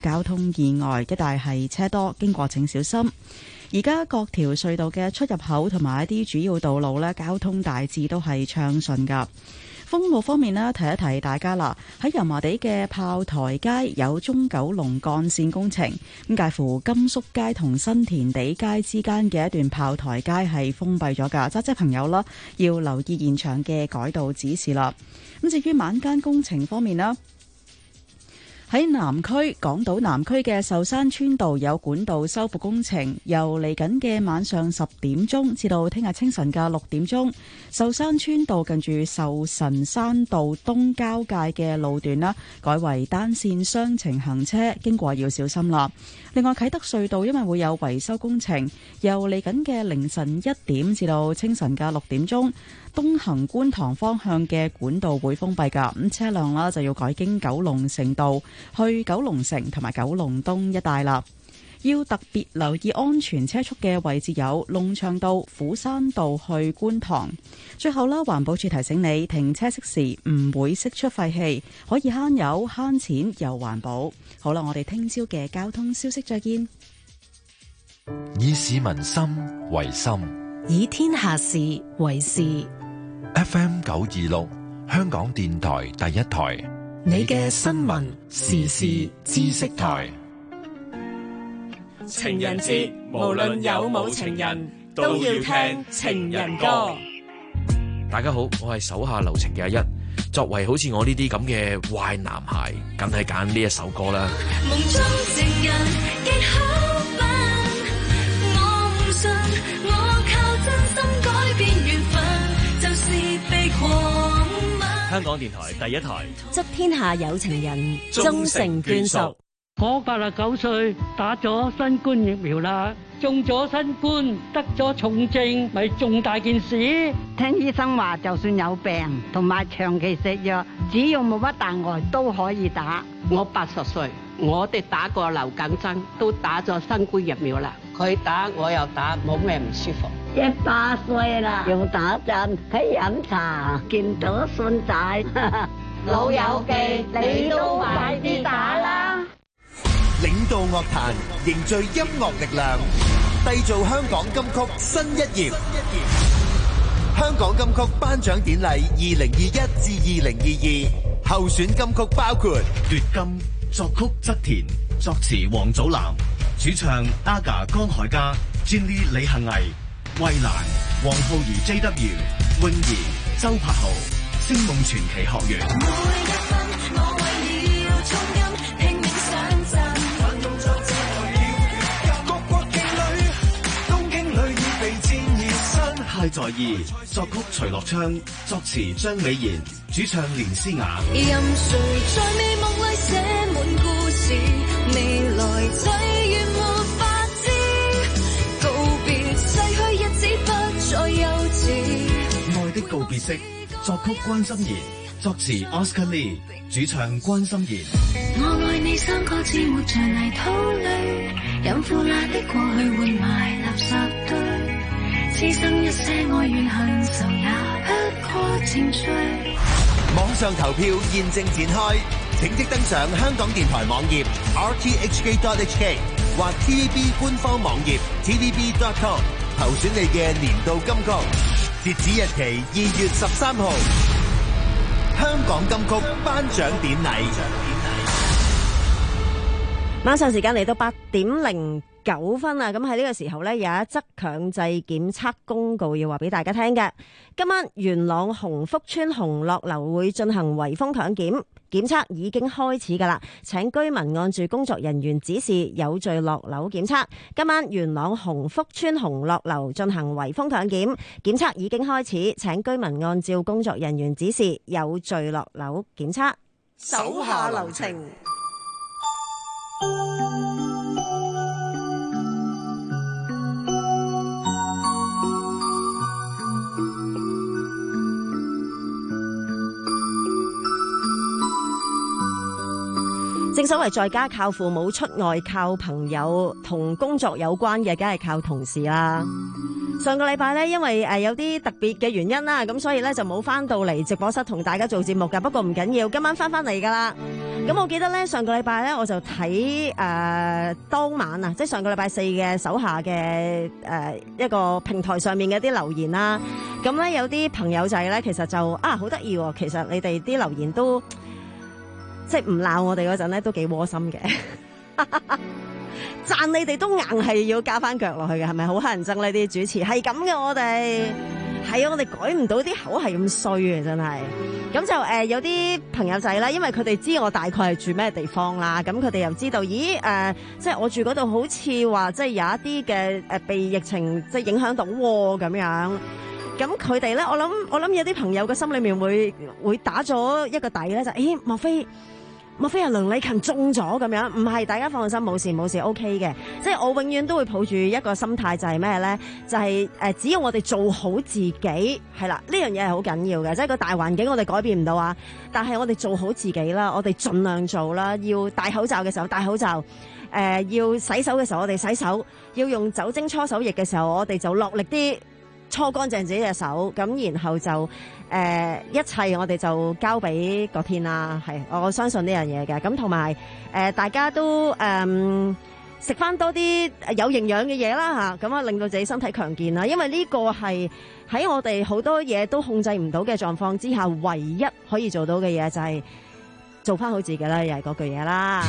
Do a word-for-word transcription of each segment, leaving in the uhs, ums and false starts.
交通意外，一帶係車多，經過請小心。而家各條隧道嘅出入口同埋一啲主要道路呢，交通大致都係暢順㗎。封路方面呢，提一提大家啦，喺油麻地嘅炮台街有中九龍幹線工程，咁介乎甘肅街同新填地街之間嘅一段炮台街係封閉咗㗎，揸車朋友啦要留意現場嘅改道指示啦。咁至於晚間工程方面啦，喺南區港島南區嘅壽山村道有管道修復工程，由嚟緊嘅晚上十點鐘至到聽日清晨嘅六點鐘，壽山村道近住壽神山道東交界嘅路段啦，改為單線雙程行車，經過要小心啦。另外啟德隧道因為會有維修工程，由嚟緊嘅凌晨一點至到清晨嘅六點鐘，東行觀塘方向嘅管道會封閉㗎，咁車輛啦就要改經九龍城道去九龍城同埋九龍東一帶啦。要特別留意安全車速嘅位置有龍翔道、虎山道去觀塘。最後啦，環保署提醒你，停車熄時唔會釋出廢氣，可以慳油慳錢又環保。好啦，我哋聽朝嘅交通消息再見。 以市民心為心， 以天下事為事。 F M 九二六，香港電台第一台， 你嘅新聞時事知識台。 情人節，無論有冇情人，都要聽情人歌。 大家好，我係手下留情嘅阿一。作為好似我呢啲咁嘅壞男孩，梗係揀呢一首歌啦。 夢中情人極好笨，我唔信，我靠真心改變緣分，就是被狂吻。 香港電台第一台， 祝天下有情人終成眷屬。 我八十九歲，打咗新冠疫苗啦，中咗新冠，得咗重症，咪重大件事。 聽醫生話，就算有病同埋長期食藥，只要冇乜大礙都可以打。 我八十歲，我哋打過流感針，都打咗新冠疫苗啦。佢打我又打，冇咩唔舒服。 一百歲啦，又打針，喺飲茶，見到孫仔， 老友記，你都快啲打啦！ 領導樂壇，凝聚音樂力量，締造香港金曲新一頁。香港金曲頒獎典禮二零二一至二零二二候選金曲包括奪金，作曲側田，作詞黃祖藍，主唱 Aga 江海嘉、Jenny 李幸倪、衛蘭、黃浩儀 J W、泳兒、周柏豪、星夢傳奇學園。太在意，作曲徐樂昌，作詞張美賢，主唱連詩雅。 任誰在美夢裏寫滿故事，未來際遇沒法知，告別逝去日子不再幼稚。 愛的告別式，作曲關心妍，作詞 Oscar Lee， 主唱關心妍。 我愛你三個字活在泥土裏，飲腐爛的過去換埋垃圾堆。此生一些愛怨恨仇也不過情趣。 網上投票現正展開，請即登上香港電台網頁 r t h k dot h k 或 T V B 官方網頁 t v b dot com 投選你嘅年度金曲，截止日期二月十三號。香港金曲頒獎典禮。 晚上時間嚟到八點零九分啊！咁喺呢個時候呢，有一則強制檢測公告要話俾大家聽嘅。今晚元朗鴻福村鴻樂樓會進行圍封強檢，檢測已經開始噶啦，請居民按住工作人員指示有序落樓檢測。今晚元朗鴻福村鴻樂樓進行圍封強檢，檢測已經開始，請居民按照工作人員指示有序落樓檢測。 手下留情。 直正所謂在家靠父母，出外靠朋友，同工作有關嘅梗係靠同事啦。上個禮拜咧，因為誒有啲特別嘅原因啦，咁所以咧就冇翻到嚟直播室同大家做節目噶。不過唔緊要，今晚翻翻嚟噶啦。咁我記得咧，上個禮拜咧我就睇誒、呃、當晚啊，即係上個禮拜四嘅手下嘅誒、呃、一個平台上面嘅啲留言啦。咁咧有啲朋友仔咧，其實就啊好得意喎。其實你哋啲留言都〜即係唔鬧我哋嗰陣咧，都幾窩心嘅。讚你哋都硬係要加翻腳落去嘅，係咪好乞人憎呢啲主持？係咁嘅，我哋係啊，我哋改唔到啲口係咁衰嘅，真係。咁就誒、呃、有啲朋友仔啦，因為佢哋知我大概係住咩地方啦，咁佢哋又知道，咦誒、呃，即係我住嗰度好似話，即係有一啲嘅誒被疫情即係影響到咁樣。咁佢哋咧，我諗我諗有啲朋友嘅心裏面會會打咗一個底咧，就誒、欸、莫非？莫非係梁禮勤中咗咁樣？唔係，大家放心，冇事冇事 ，OK 嘅。即係我永遠都會抱住一個心態，就係咩咧？就係、是、誒，只要我哋做好自己，係啦，呢樣嘢係好緊要嘅。即係個大環境我哋改變唔到啊，但係我哋做好自己啦，我哋盡量做啦。要戴口罩嘅時候戴口罩，誒、呃，要洗手嘅時候我哋洗手，要用酒精搓手液嘅時候我哋就落力啲搓乾淨自己隻手，咁然後就。誒、呃、一切我哋就交俾個天啦，係我相信呢樣嘢嘅。咁同埋誒大家都誒食翻多啲有營養嘅嘢啦嚇，咁啊令到自己身體強健啦。因為呢個係喺我哋好多嘢都控制唔到嘅狀況之下，唯一可以做到嘅嘢就係做翻好自己啦，又係嗰句嘢啦。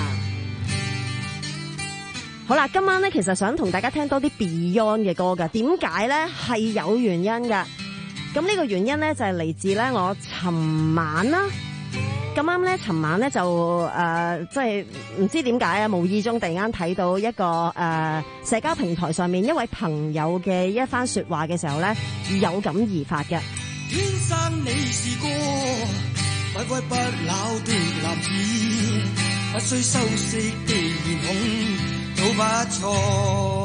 好啦，今晚咧其實想同大家聽多啲 Beyond 嘅歌㗎，點解咧係有原因㗎？咁呢個原因咧就係、是、嚟自咧我尋晚啦，咁啱咧尋晚咧就誒即係唔知點解啊，無意中突然間睇到一個誒、呃、社交平台上面一位朋友嘅一番說話嘅時候咧，有感而發嘅。 天生你是個不屈不撓的男子，不需修飾的面孔都不錯，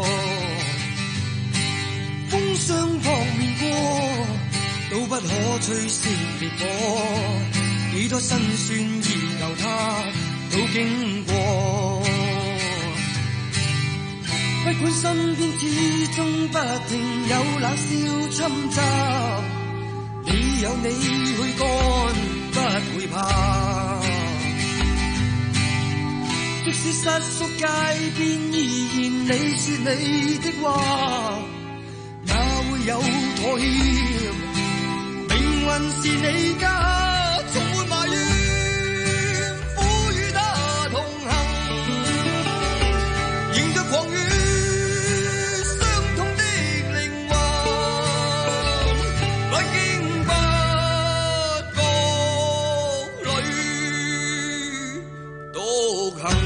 風霜撲面過都不可吹熄烈火，幾多辛酸意由他都經過，不管身邊始終不停有冷笑侵襲，你有你去幹不會怕，即使失縮街邊依然你說你的話，哪會有妥協，命運是你家，充滿埋怨，苦與他同行，迎着狂雨，傷痛的靈魂，不經不覺裏獨行。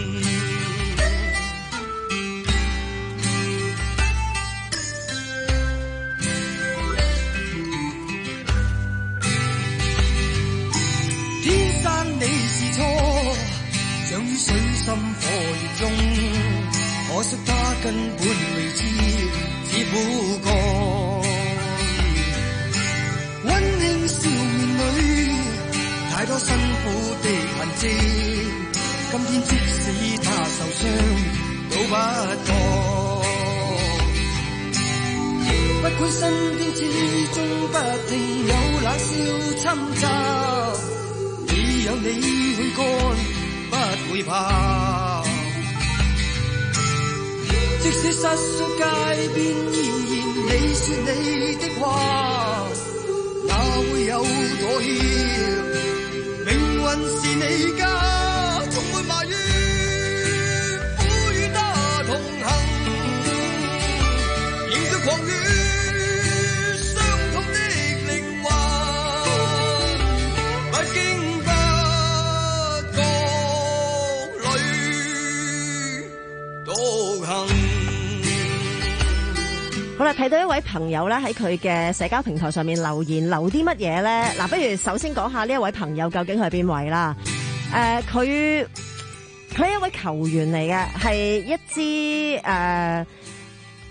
想於水深火熱中，可惜他根本未知，只苦幹。溫馨笑面裏，太多辛苦的痕跡。今天即使他受傷，都不覺。不管身邊始終不停有冷笑侵襲，你有你去幹。不會怕，即使失縮街邊依然你說你的話，哪會有妥協，命運是你家，充滿埋怨，苦與他同行，迎着狂雨，傷痛的靈魂，不經好啦，睇到一位朋友咧喺佢嘅社交平台上面留言，留啲乜嘢咧？嗱，不如首先講下呢一位朋友究竟係邊位啦？誒、呃，佢佢係一位球員嚟嘅，係一支誒、呃、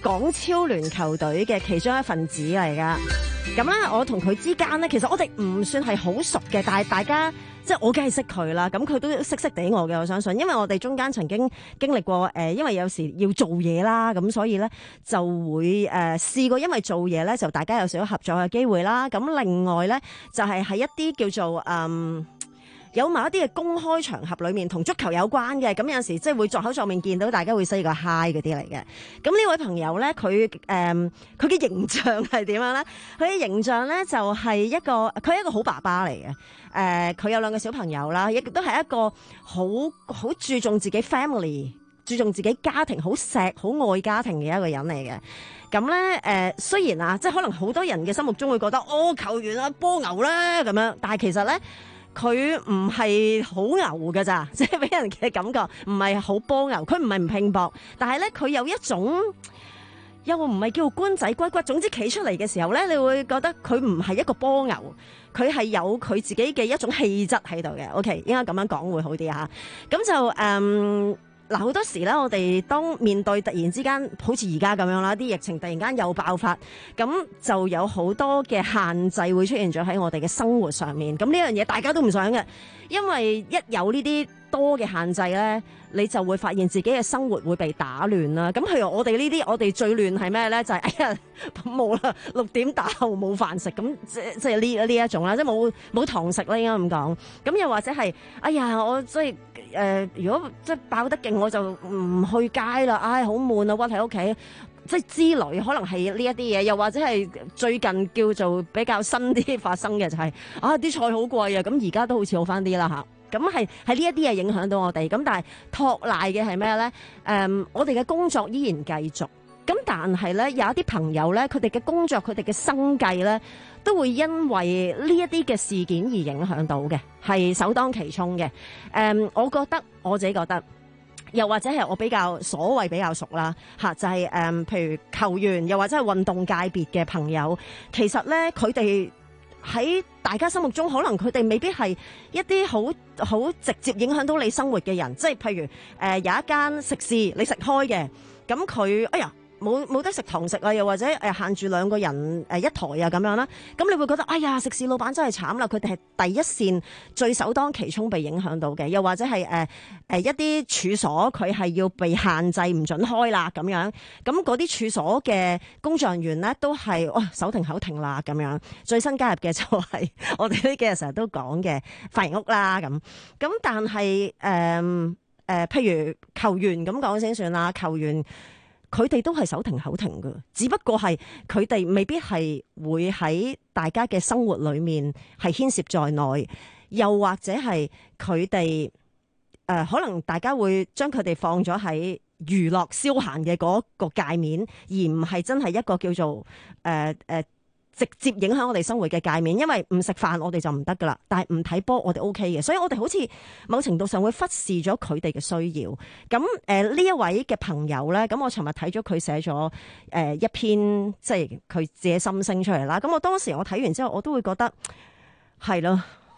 港超聯球隊嘅其中一份子嚟噶。咁咧，我同佢之間咧，其實我哋唔算係好熟嘅，但係大家即係我梗係識佢啦。咁佢都識識地我嘅，我相信，因為我哋中間曾經經歷過誒、呃，因為有時要做嘢啦，咁所以咧就會誒、呃、試過，因為做嘢咧就大家有少少合作嘅機會啦。咁另外咧就係、是、喺一啲叫做嗯。有某一啲嘅公開場合裏面同足球有關嘅，咁有陣時即係會作口作面見到大家會 say 個 hi 嗰啲嚟嘅。咁呢位朋友咧，佢誒佢嘅形象係點樣咧？佢嘅形象咧就係一個佢係一個好爸爸嚟嘅。誒、呃，佢有兩個小朋友啦，亦都係一個好好注重自己 family、注重自己家庭、好錫、好愛家庭嘅一個人嚟嘅。咁咧誒，雖然啊，即係可能好多人嘅心目中會覺得哦，球員啊波牛啦咁樣，但係其實咧。佢唔係好牛㗎咋，即係俾人嘅感覺唔係好波牛。佢唔係唔拼搏，但係咧佢有一種又唔係叫官仔骨骨。總之企出嚟嘅時候咧，你會覺得佢唔係一個波牛，佢係有佢自己嘅一種氣質喺度嘅。OK， 應該咁樣講會好啲嚇。咁就誒。嗯嗱，好多時咧，我哋當面對突然之間好似而家咁樣啦，啲疫情突然間又爆發，咁就有好多嘅限制會出現咗喺我哋嘅生活上面。咁呢樣嘢大家都唔想嘅，因為一有呢啲多嘅限制咧，你就會發現自己嘅生活會被打亂啦。咁譬如我哋呢啲，我哋最亂係咩咧？就係、是、哎呀冇啦，六點打後冇飯食，咁即即係呢呢一種啦，即係冇冇堂食啦，應該咁講。咁又或者係哎呀，我即係。誒、呃，如果即係爆得勁，我就唔去街啦。唉，好悶啊，屈喺屋企，即係之類，可能係呢一啲嘢，又或者係最近叫做比較新啲發生嘅就係、是、啊，啲菜好貴啊。咁而家都好似好翻啲啦嚇。咁係係呢一啲嘢影響到我哋。咁但係托賴嘅係咩咧？誒、嗯，我哋嘅工作依然繼續。咁但係咧，有一啲朋友咧，佢哋嘅工作，佢哋嘅生計咧，都會因為呢一啲嘅事件而影響到嘅，係首當其衝嘅。誒、嗯，我覺得我自己覺得，又或者係我比較所謂比較熟啦嚇，就係、是、誒、嗯，譬如球員，又或者係運動界別嘅朋友，其實咧佢哋喺大家心目中，可能佢哋未必係一啲好好直接影響到你生活嘅人，即係譬如誒、呃、有一間食肆你食開嘅，咁佢哎呀〜冇冇得食堂食啊，又或者誒限住兩個人誒一台啊咁樣啦，咁你會覺得哎呀，食肆老闆真係慘啦，佢哋係第一線最首當其衝被影響到嘅，又或者係誒誒一啲處所佢係要被限制唔准開啦咁樣，咁嗰啲處所嘅工作人員咧都係哇手停口停啦咁樣。最新加入嘅就係我哋呢幾日成日都講嘅髮型屋啦咁，咁但係誒誒譬如球員咁講先算啦，球員。佢哋都係手停口停嘅，只不過係佢哋未必係會喺大家嘅生活裏面係牽涉在內，又或者係佢哋誒可能大家會將佢哋放咗喺娛樂消閒嘅嗰個界面，而唔係真係一個叫做誒誒。呃呃直接影響我哋生活嘅界面，因為唔食飯我哋就唔得噶啦，但係唔睇波我哋 O K 嘅，所以我哋好似某程度上會忽視咗佢哋嘅需要。咁誒呢一位嘅朋友咧，咁我尋日睇咗佢寫咗誒一篇即係佢自己心聲出嚟啦。咁我當時我睇完之後，我都會覺得係咯，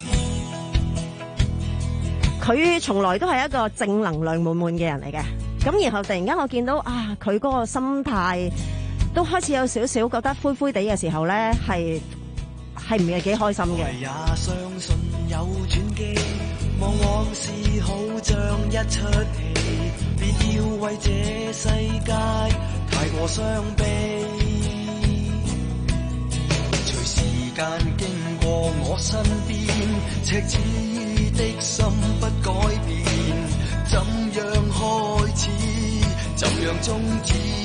佢從來都係一個正能量滿滿嘅人嚟嘅。咁然後突然間我見到啊，佢嗰個心態。都開始有少少覺得灰灰地嘅時候咧，係係唔係幾開心嘅。 也相信有轉機，望往事好像一出戲，別要為這世界太過傷悲。隨時間經過我身邊，赤子的心不改變，怎樣開始，怎樣終止。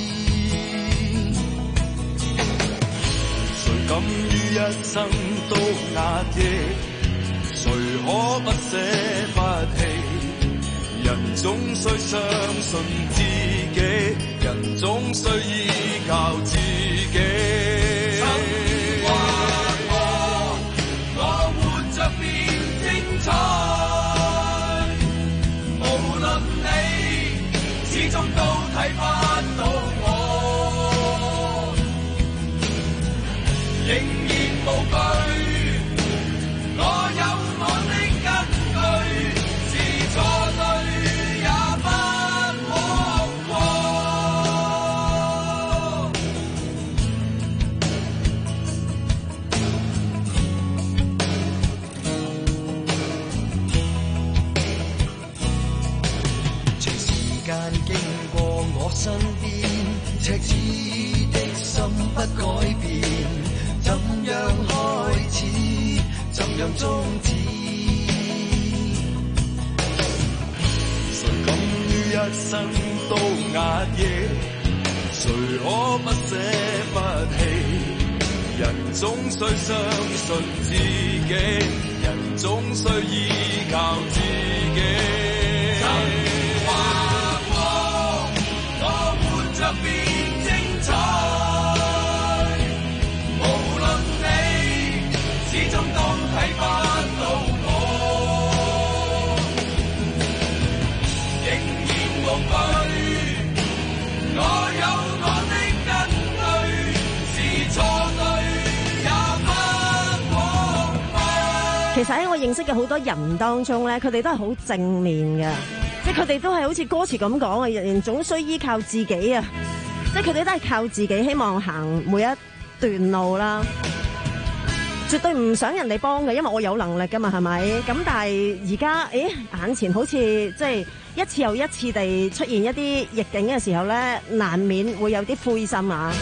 敢於一生都壓抑，誰可不捨不棄？人總需相信自己，人總需依靠自己。曾話我，我活着變精彩，無論你始終都睇不到我。仍然無懼，我有我的根據，是錯對也不可過。 間經過我身邊，赤子的心不改變，怎樣開始，怎樣終止，誰敢於一生都壓抑，誰可不捨不棄，人總需相信自己，人總需依靠自己。曾話過，我活着變精彩，無論你始終都睇不到我，仍然無懼，我有我的根據，是錯對也不枉費。 其實喺我認識嘅好多人當中咧，佢哋都係好正面嘅，即係佢哋都係好似歌詞咁講啊，人人總需依靠自己啊，即係佢哋都係靠自己，希望行每一段路啦，絕對唔想人哋幫嘅，因為我有能力噶嘛，係咪？咁但係而家，誒，眼前好似即係一次又一次地出現一啲逆境嘅時候咧，難免會有啲灰心啊。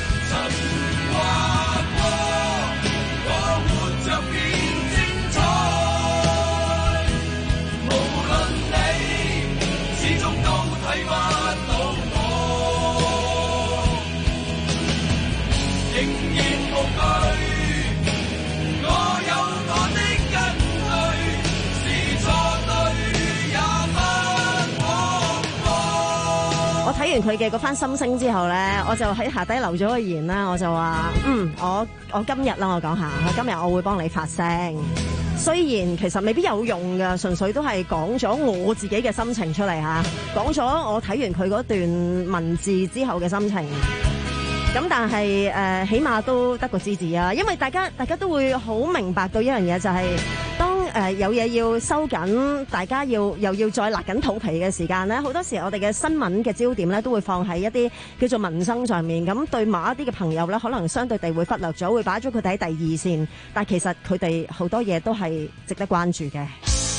我睇完佢嘅嗰番心聲之後咧，我就喺下低留咗個言啦，我就話：嗯，我我今日啦，我講下，我今日我會幫你發聲。雖然其實未必有用㗎，純粹都係講咗我自己嘅心情出嚟嚇，講咗我睇完佢嗰段文字之後嘅心情。咁但係誒、呃，起碼都得個支持啊！因為大家大家都會好明白到一樣嘢，就係、是、當誒、呃、有嘢要收緊，大家要又要再勒緊肚皮嘅時間咧，好多時我哋嘅新聞嘅焦點咧都會放喺一啲叫做民生上面。咁對某一啲嘅朋友咧，可能相對地會忽略咗，會擺咗佢哋喺第二線。但其實佢哋好多嘢都係值得關注嘅。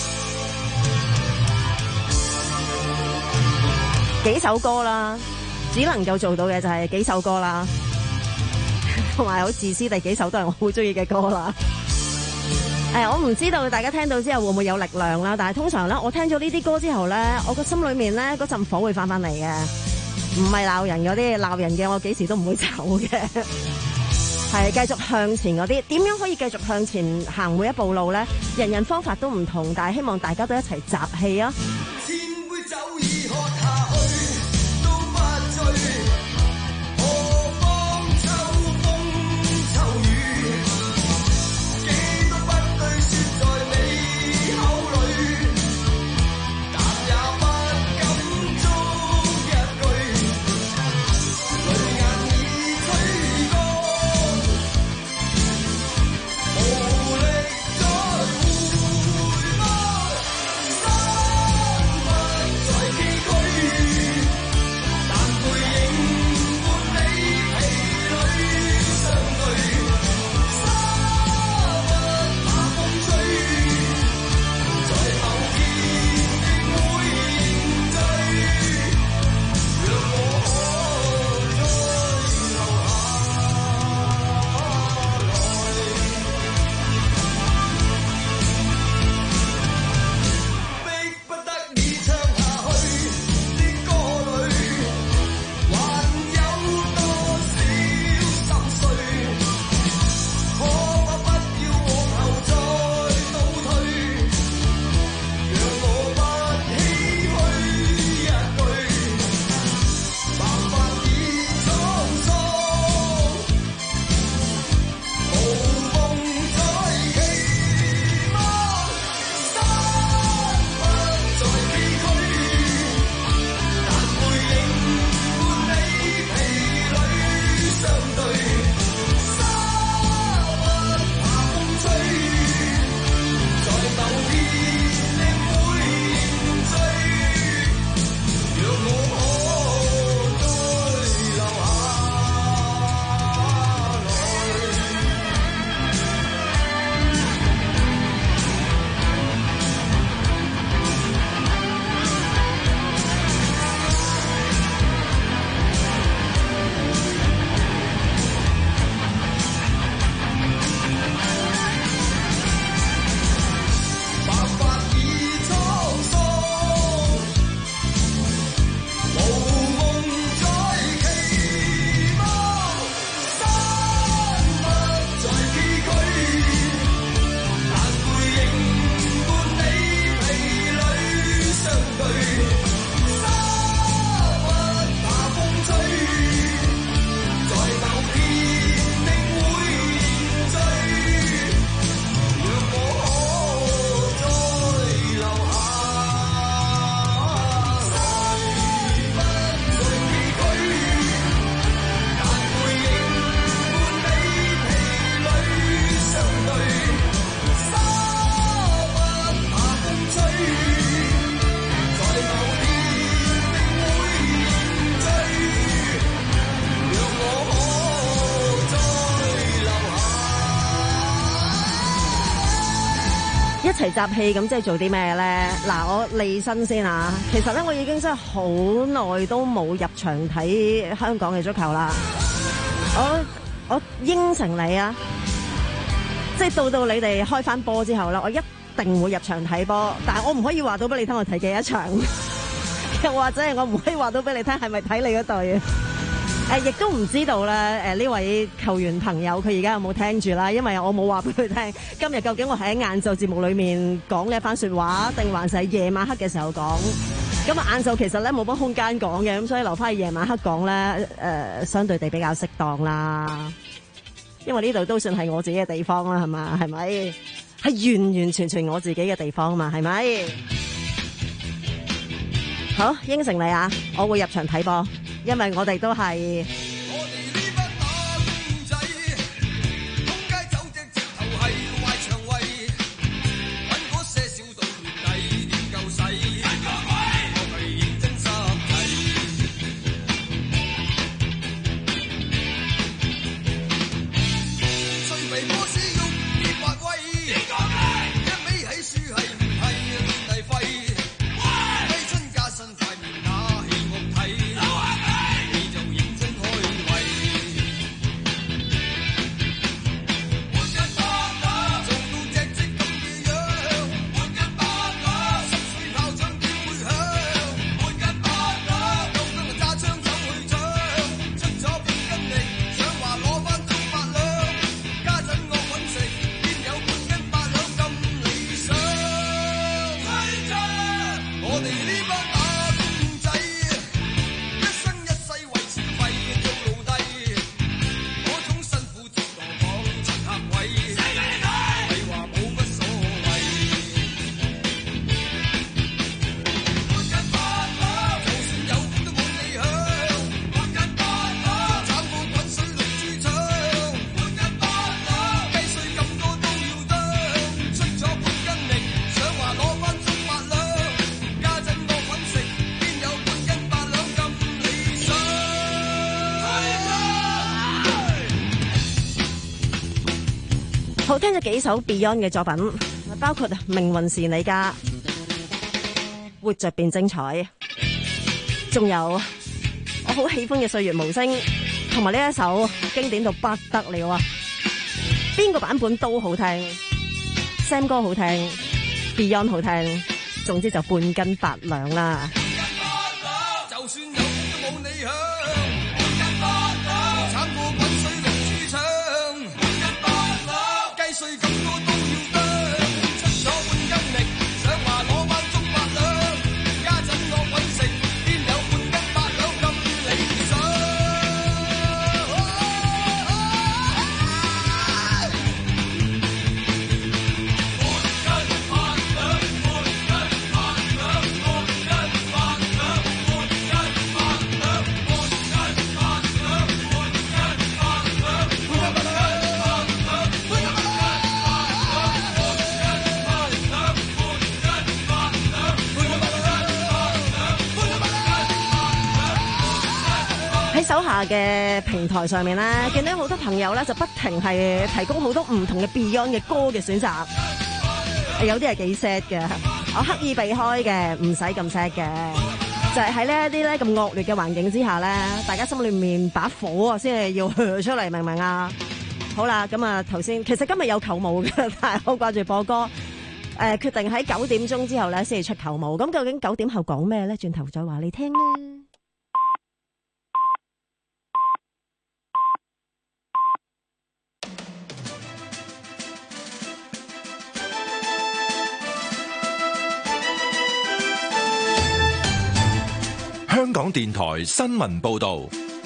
幾首歌啦。只能夠做到嘅就係幾首歌啦，同埋好自私地幾首都係我好中意嘅歌啦。誒、哎，我唔知道大家聽到之後會唔會有力量啦，但係通常咧，我聽咗呢啲歌之後咧，我個心裏面咧嗰陣火會翻翻嚟嘅，唔係鬧人嗰啲，鬧人嘅我幾時都唔會走嘅，係繼續向前嗰啲。點樣可以繼續向前行每一步路咧？人人方法都唔同，但係希望大家都一齊集氣啊！ 千杯酒已喝下去。何方秋風秋雨，幾多不對說在你口裏，但也不敢觸一句，淚眼已吹乾，無力再回望。 皮集氣咁，即係做啲咩咧？嗱，我利申先啊。其實咧，我已經真係好耐都冇入場睇香港嘅足球啦。我我應承你啊，即係到到你哋開翻波之後啦，我一定會入場睇波。但係我唔可以話到俾你聽我睇幾多場，又或者係我唔可以話到俾你聽係咪睇你嗰隊。誒，亦都唔知道咧。誒，呢位球員朋友佢而家有冇聽住啦？因為我冇話俾佢聽，今日究竟我喺晏晝節目裏面講呢一番説話，定還是係夜晚黑嘅時候講？咁啊，晏晝其實咧冇乜空間講嘅，咁所以留翻去夜晚黑講咧，誒、呃，相對地比較適當啦。因為呢度都算係我自己嘅地方啦，係嘛？係咪？係完完全全我自己嘅地方嘛？係咪？好，應承你啊，我會入場睇波。因為我哋都係好聽咗幾首 Beyond 嘅作品，包括《命運是你家》、《活着變精彩》，仲有我好喜歡嘅《歲月無聲》，同埋呢一首經典到不得了啊！邊個版本都好聽 ，Sam 哥好聽 ，Beyond 好聽，總之就半斤八兩啦。就算有都冇你響。手下嘅平台上面咧，見到好多朋友咧就不停係提供好多唔同嘅 Beyond 嘅歌嘅選擇，有啲係幾 sad 嘅，我刻意避開嘅，唔使咁 sad 嘅，就係喺呢一啲咧咁惡劣嘅環境之下咧，大家心裏面把火啊先係要hö出嚟，明唔明啊？好啦，咁啊頭先其實今日有球舞嘅，但係好掛住播歌，誒、呃、決定喺九點鐘之後咧先至出球舞，咁究竟九點後講咩咧？轉頭再話你聽啦。 香港電台新聞報道，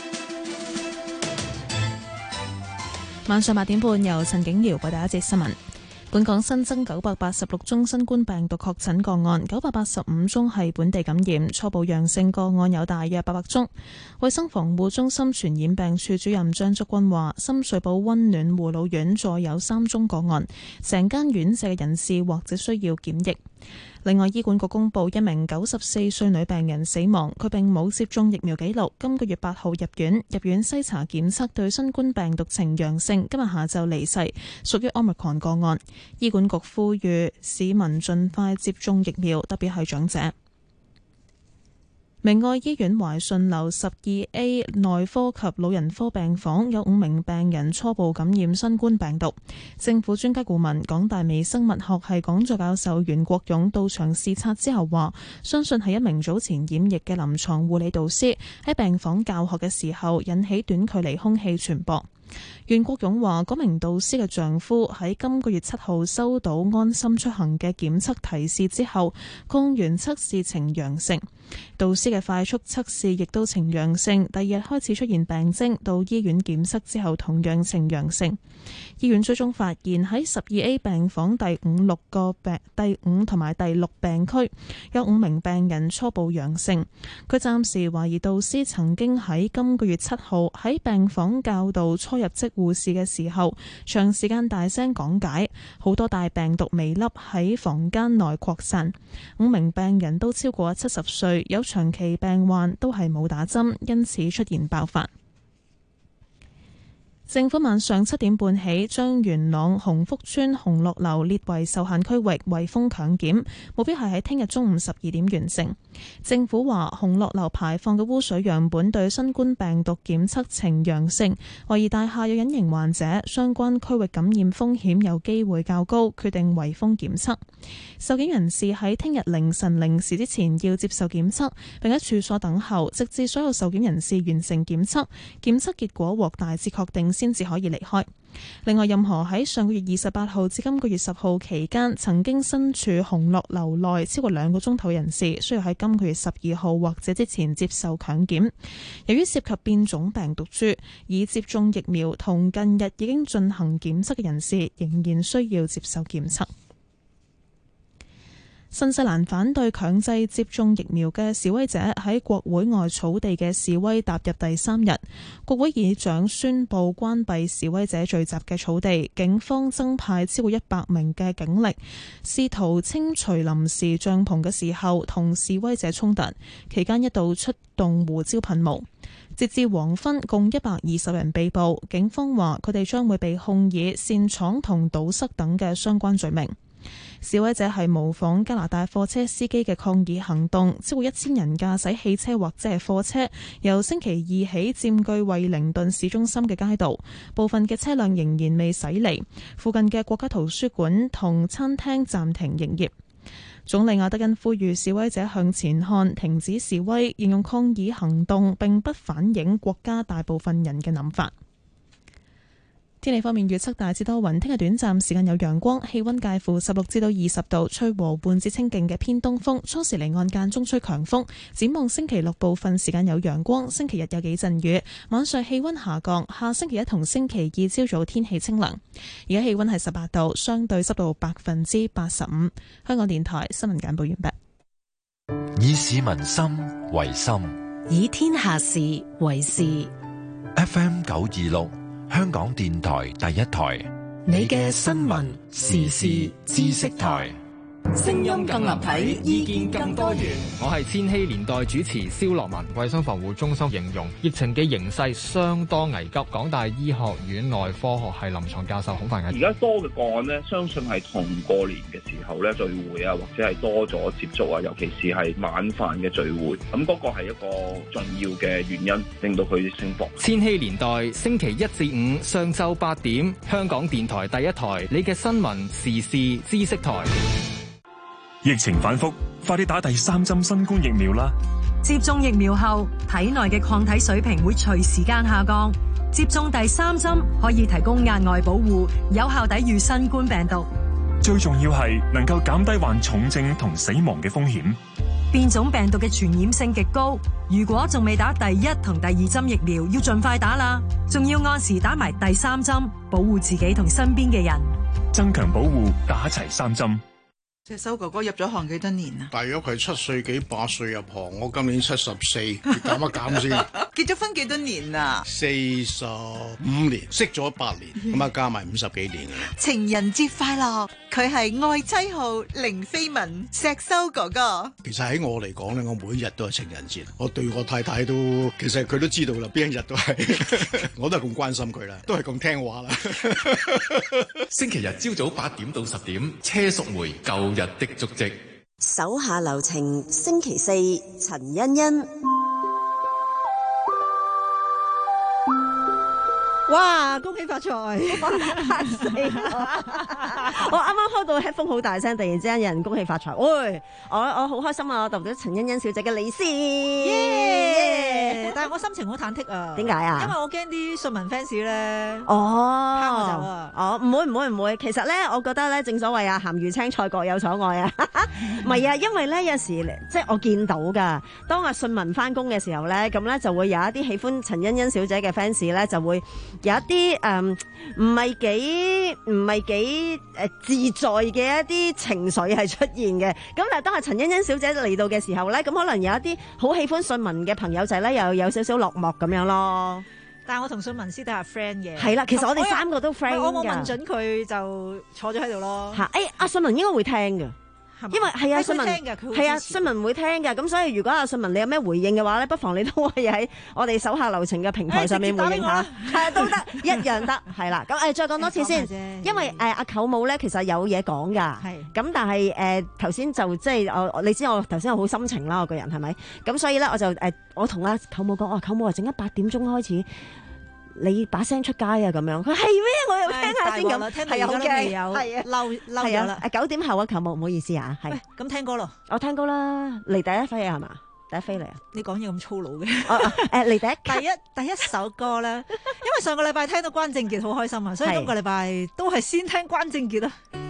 晚上八點半由陳景瑤報第一節新聞。本港新增九百八十六宗新冠病毒確診個案，九百八十五宗係本地感染，初步陽性個案有大約八百宗。衛生防護中心傳染病處主任張竹君話，深水埗溫暖護老院再有三宗個案，成間院舍嘅人士或者需要檢疫。 另外，醫管局公布一名九十四歲女病人死亡，佢並冇接種疫苗記錄，今個月八號入院，入院篩查檢測對新冠病毒呈陽性，今日下晝離世，屬於 Omicron 個案。醫管局呼籲市民盡快接種疫苗，特別係長者。明愛醫院懷順樓十二 A 內科及老人科病房有五名病人初步感染新冠病毒。政府專家顧問、港大微生物學系講座教授袁國勇到場視察之後話，相信係一名早前染疫嘅臨床護理導師喺病房教學嘅時候引起短距離空氣傳播。袁國勇話，嗰名導師嘅丈夫喺今個月七號收到安心出行嘅檢測提示之後，抗原測試呈陽性。導師嘅快速測試亦都呈陽性，第二日開始出現病徵，到醫院檢測之後同樣呈陽性。醫院最終發現喺十二 A 病房第五六個病第五同埋第六病區有五名病人初步陽性。佢暫時懷疑導師曾經喺今個月七號喺病房教導初入職護士嘅時候，長時間大聲講解，好多大病毒微粒喺房間內擴散。五名病人都超過七十歲，有長期病患，都係冇打針，因此出現爆發。政府晚上七點半起將元朗鴻福邨鴻樂樓列為受限區域，圍封強檢，目標係喺聽日中午十二點完成。政府話鴻樂樓排放嘅污水樣本對新冠病毒檢測呈陽性，懷疑大廈有隱形患者，相關區域感染風險有機會較高，決定圍封檢測。受檢人士喺聽日凌晨零時之前要接受檢測，並喺處所等候，直至所有受檢人士完成檢測，檢測結果獲大致確定先至可以離開。另外，任何喺上個月二十八號至今個月十號期間曾經身處鴻樂樓內超過兩個鐘頭人士，需要喺今個月十二號或者之前接受強檢。由於涉及變種病毒株，已接種疫苗同近日已經進行檢測嘅人士，仍然需要接受檢測。新西蘭反對強制接種疫苗嘅示威者喺國會外草地嘅示威踏入第三日，國會議長宣布關閉示威者聚集嘅草地，警方增派超過一百名嘅警力，試圖清除臨時帳篷嘅時候同示威者衝突，期間一度出動胡椒噴霧。截至黃昏，共一百二十人被捕，警方話佢哋將會被控以擅闖同堵塞等嘅相關罪名。示威者係模仿加拿大貨車司機嘅抗議行動，超過一千人駕駛汽車或者係貨車，由星期二起佔據惠靈頓市中心嘅街道，部分嘅車輛仍然未駛離，附近嘅國家圖書館同餐廳暫停營業。總理亞德恩呼籲示威者向前看，停止示威，形容抗議行動並不反映國家大部分人嘅諗法。天氣方面，預測大致多雲，聽日短暫時間有陽光，氣溫介乎十六至到二十度，吹和緩至清勁嘅偏東風，初時離岸間中吹強風。展望星期六部分時間有陽光，星期日有幾陣雨，晚上氣溫下降。下星期一同星期二朝早天氣清涼。而家氣溫係十八度，相對濕度百分之八十五。香港電台新聞簡報完畢。 以市民心為心， 以天下事為事。 F M 九二六。香港電台第一台， 你嘅新聞時事知識台， 聲音更立體，意見更多元。 我係千禧年代主持蕭樂文。衛生防護中心形容疫情嘅形勢相當危急。港大醫學院內科學系臨床教授孔繁毅， 而家多嘅個案呢，相信係同過年嘅時候咧聚會啊，或者係多咗接觸啊，尤其是係晚飯嘅聚會，咁嗰個係一個重要嘅原因，令到佢升幅。 千禧年代星期一至五上晝八點，香港電台第一台，你嘅新聞時事知識台。 疫情反覆，快啲打第三針新冠疫苗啦！ 接種疫苗後，體內嘅抗體水平會隨時間下降。接種第三針可以提供額外保護，有效抵禦新冠病毒。 最重要係能夠減低患重症同死亡嘅風險。 變種病毒嘅傳染性極高，如果仲未打第一同第二針疫苗，要盡快打啦！仲要按時打埋第三針，保護自己同身邊嘅人。 增強保護，打齊三針。 隻修哥哥入咗行幾多年啊？ 大約係七歲幾八歲入行，我今年七十四，減一減先。 結咗婚幾多年啊？ 四十五年，識咗八年，咁啊加埋五十幾年嘅啦。 情人節快樂！佢係愛妻號凌飛文石修哥哥。 其實喺我嚟講咧，我每一日都係情人節。我對我太太都，其實佢都知道啦，邊一日都係，我都係咁關心佢啦，都係咁聽話啦。 星期日朝早八點到十點，車淑梅舊日的足跡。 手下留情，星期四陳欣欣。哇！恭喜發財！嚇死我！我啱啱開到 headphone 好大聲，突然之間有人恭喜發財。喂，我我好開心啊！我讀到陳欣欣小姐嘅利是， 耶！但係我心情好忐忑啊！ 點解啊？ 因為我驚啲信文 fans 咧， 哦， 拋我走啊！ 哦，唔會唔會唔會。其實咧，我覺得咧，正所謂啊，鹹魚青菜各有所愛啊。唔係啊，因為咧有時即係我見到㗎，當阿信文翻工嘅時候咧，咁咧就會有一啲喜歡陳欣欣小姐嘅 fans 咧，就會有一啲誒唔係幾唔係幾誒自在嘅一啲情緒係出現嘅。咁但係當阿陳欣欣小姐嚟到嘅時候咧，咁可能有一啲好喜歡信文嘅朋友仔咧，又有少少落寞咁樣咯。 但係我同信文師弟係 friend 嘅。係啦，其實我哋三個都 friend 㗎。 我冇問準佢就坐咗喺度咯。 嚇！誒，阿信文應該會聽㗎。因為係啊，信文係啊，信文會聽㗎，咁所以如果阿信文你有咩回應嘅話咧，不妨你都可以喺我哋手下留情嘅平台上面回應下，係都得，一樣得，係啦。咁誒，再講多次先，因為誒阿舅母咧其實有嘢講㗎，咁但係誒頭先就即係我你知我頭先我好心情啦，我個人係咪？咁所以咧我就誒我同阿舅母講，我舅母話整一八點鐘開始。你把聲出街啊咁樣，佢係咩？我又聽下先咁，係好驚，係啊，嬲嬲咗啦！誒九點後啊，球務唔好意思啊，係。 咁聽歌咯，我聽歌啦，嚟第一飛係嘛？第一飛嚟啊！ 你講嘢咁粗魯嘅。 誒嚟第一第一第一首歌咧，因為上個禮拜聽到關正傑好開心啊，所以今個禮拜都係先聽關正傑啊。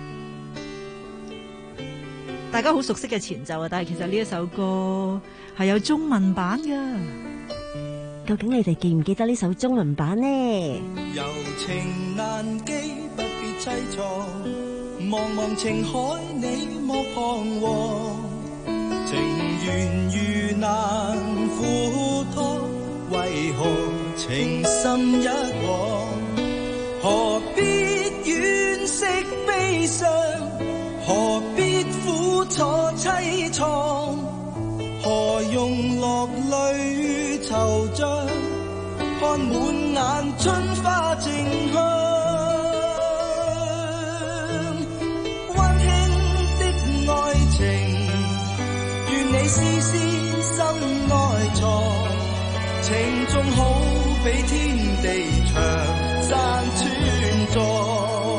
大家好熟悉嘅前奏啊，但係其實呢一首歌係有中文版㗎。 究竟你哋記唔記得呢首中文版呢？ 柔情難記，不必凄愴，茫茫情海你莫彷徨，情緣如難付託，為何情深一往？何必惋惜悲傷，何必苦楚凄愴？何用落淚惆悵，看滿眼春花正香。溫馨的愛情，願你絲絲心內藏，情縱好比天地長山川壯，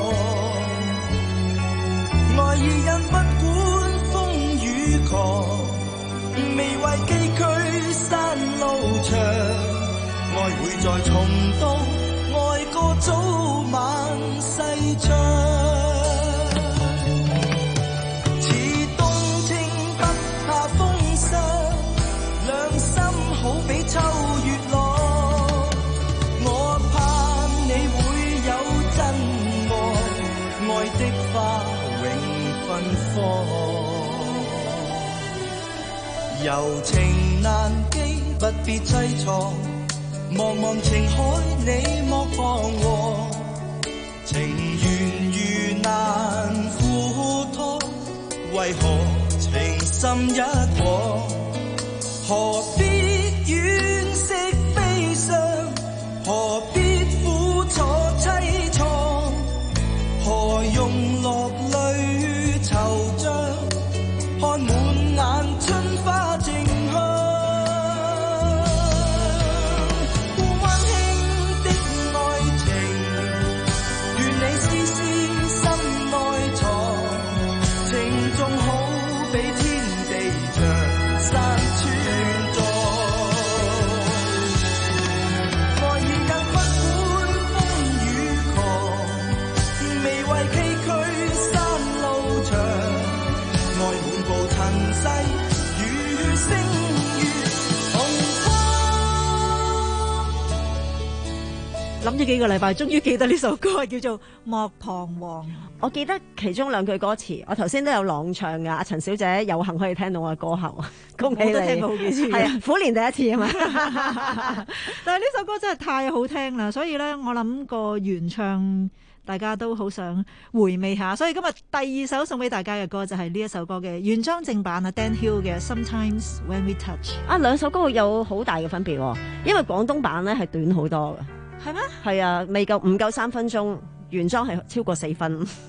愛意因不管風雨狂，未為崎嶇山路長，愛會再重到，愛歌早晚細唱。似冬青不怕風霜，兩心好比秋月朗。我盼你會有真愛，愛的花永芬芳。柔情難記，不必凄愴，茫茫情海你莫彷徨，情緣如難付託，為何情深一往？何必惋惜悲傷，何必苦楚凄愴？何用落淚惆悵，看滿眼春花正香。溫馨的愛情，願你絲絲心內藏，情縱好比天地長山川壯。 諗咗幾個禮拜，終於記得呢首歌係叫做《莫彷徨》。 我記得其中兩句歌詞，我頭先都有朗唱噶。阿陳小姐有幸可以聽到我嘅歌喉，恭喜你！ 我都聽過好幾次， 係啊，虎年第一次啊嘛。 但係呢首歌真係太好聽啦，所以咧我諗個原唱大家都好想回味下。所以今日第二首送俾大家嘅歌就係呢一首歌嘅原裝正版啊 Dan Hill 嘅 Sometimes When We Touch。啊，兩首歌有好大嘅分別，因為廣東版咧係短好多嘅。係咩？係啊，未夠唔夠三分鐘，原裝係超過四分。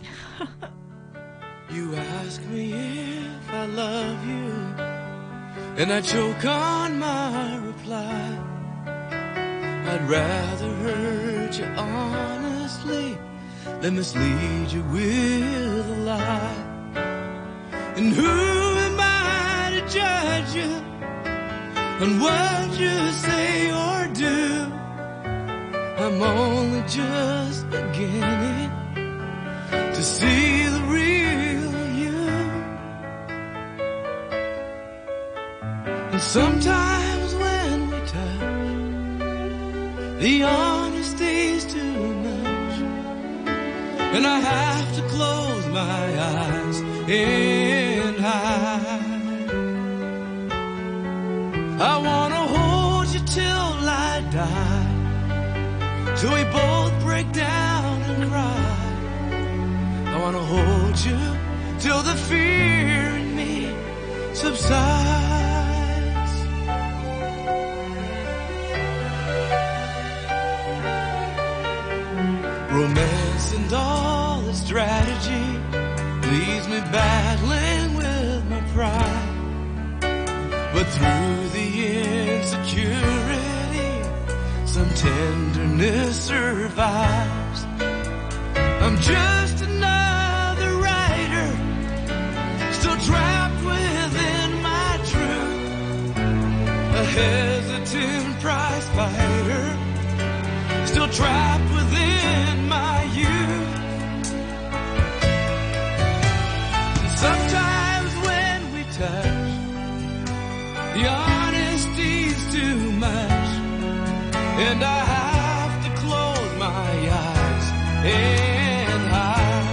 You ask me if I love you, and I choke on my reply. I'd rather hurt you honestly than mislead you with a lie. And who am I to judge you on what you say or do? I'm only just beginning to see the real you. And sometimes when we touch, the honesty's too much, and I have to close my eyes and hide. I wanna hold you till I die, till we both break down and cry. I wanna hold you till the fear in me subsides. Romance and all its strategy leaves me battling with my pride. But through the insecurity, some tenderness survives. I'm just another writer, still trapped within my truth. A hesitant prize fighter, still trapped within my youth. And sometimes when we touch, the honesty's too much, and I have to close my eyes and hide.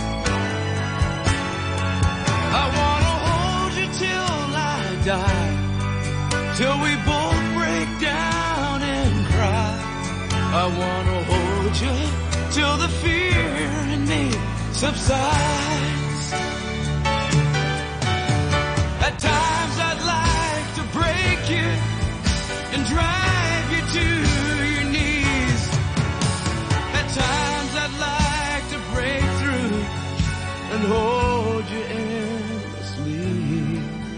I wanna hold you till I die, till we both break down and cry. I wanna hold you till the fear in me subsides. At times I'd like to break you and drive you to your knees. At times I'd like to break through and hold you endlessly.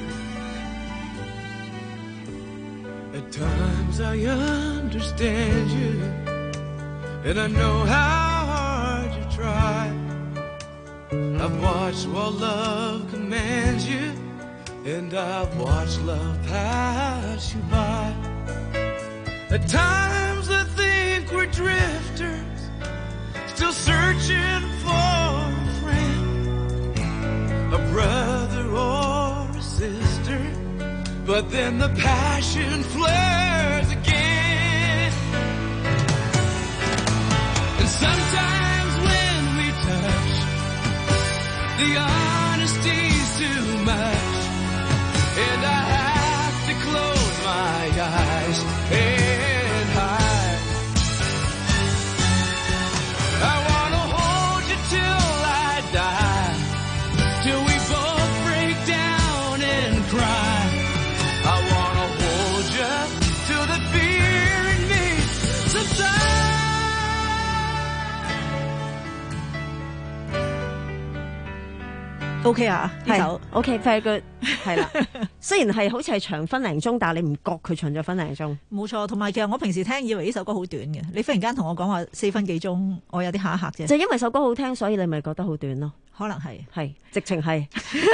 At times I understand you, and I know how hard you try. I've watched while love commands you, and I've watched love pass you by. At times I think we're drifters, still searching for a friend, a brother or a sister. But then the passion flares again. And sometimes when we touch, the honesty's too much, and I have to close my eyes and hide. I wanna hold you till I die, till we both break down and cry. I wanna hold you till the fear in me subsides. OK 啊，呢首 OK，very good， 係啦。雖然係好似係長分零鐘，但係你唔覺佢長咗分零鐘。 冇錯，同埋其實我平時聽以為呢首歌好短嘅，你忽然間同我講話四分幾鐘，我有啲嚇一嚇啫。 就因為首歌好聽，所以你咪覺得好短咯。 可能係係直情係。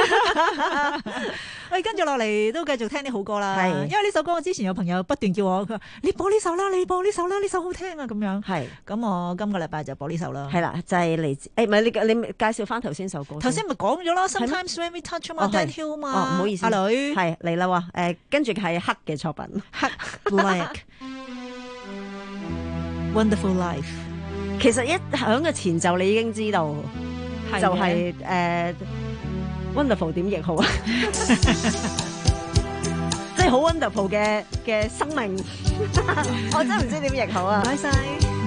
喂，跟住落嚟都繼續聽啲好歌啦。 係， 因為呢首歌我之前有朋友不斷叫我，佢話你播呢首啦，你播呢首啦，呢首好聽啊咁樣。 係， 咁我今個禮拜就播呢首啦。 係啦，就係嚟自誒，唔係你你介紹翻頭先首歌。 頭先咪講咗咯 ，Sometimes When We Touch 啊嘛 ，Dan Hill 嘛。 哦，唔好意思， 阿女係嚟啦喎，誒，跟住係黑嘅作品， 黑 Black。 Wonderful Life。 其實一響嘅前奏，你已經知道，就係誒 Wonderful 點譯好啊？即係好 Wonderful 嘅嘅生命，我真係唔知點譯好啊！ 唔該晒。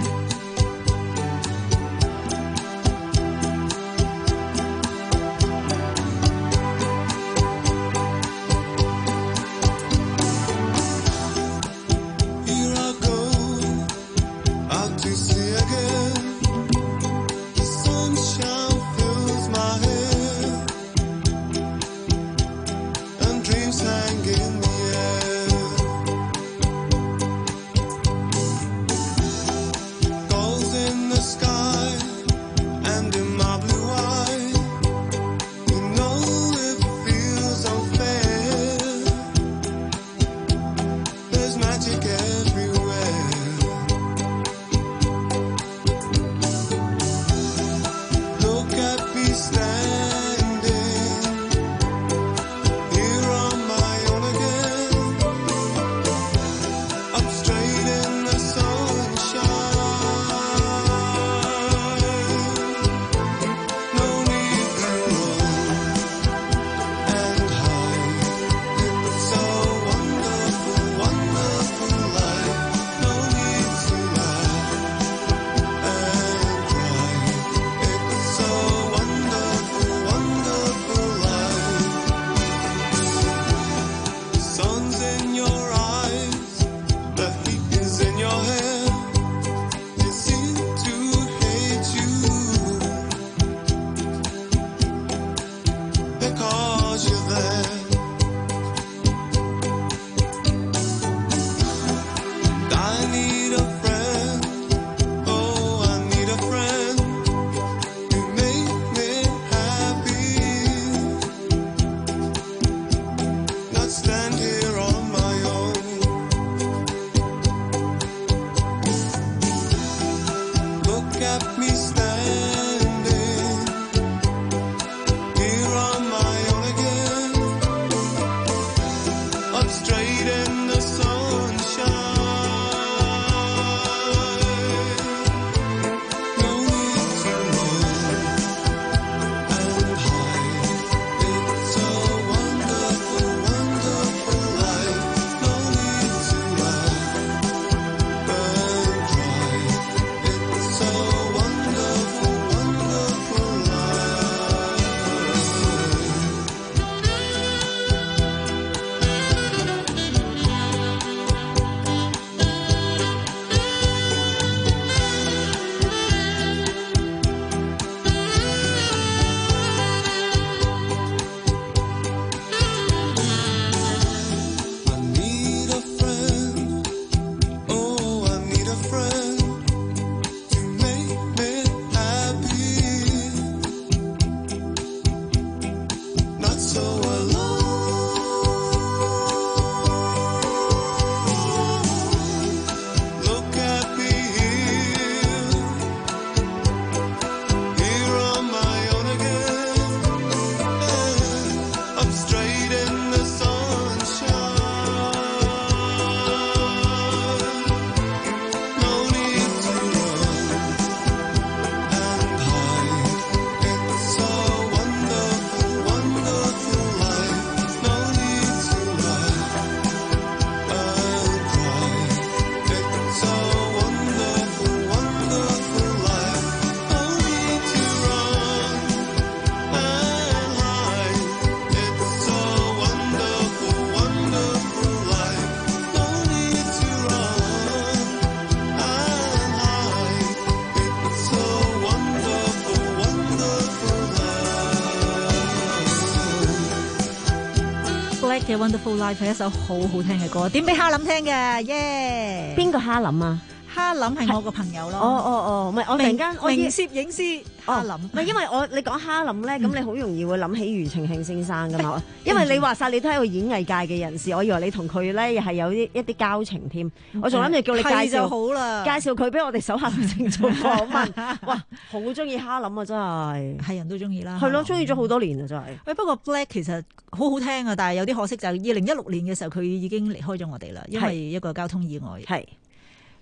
嘅 Wonderful Life 係一首好好聽嘅歌，點俾哈林聽嘅？耶！ 邊個哈林啊？ 哈林係我個朋友咯。 哦哦哦，唔係我突然間名攝影師哈林， 唔係因為我你講哈林咧，咁你好容易會諗起庾澄慶先生噶嘛？因為你話晒你都係一個演藝界嘅人士，我以為你同佢咧係有啲一啲交情添。我仲諗住叫你介紹好啦， 介紹佢俾我哋手下留情做訪問。哇，好中意哈林啊，真係係人都中意啦。 係咯，中意咗好多年啊，真係。 喂，不過 Black 其實好好聽啊，但係有啲可惜就係二零一六年嘅時候佢已經離開咗我哋啦，因為一個交通意外。 係。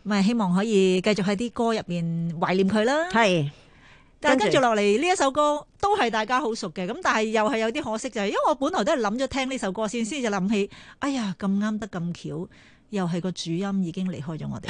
咪希望可以繼續喺啲歌入邊懷念佢啦。 係。 但係跟住落嚟呢一首歌都係大家好熟嘅，咁但係又係有啲可惜就係，因為我本來都係諗咗聽呢首歌先，先至諗起，哎呀咁啱得咁巧，又係個主音已經離開咗我哋。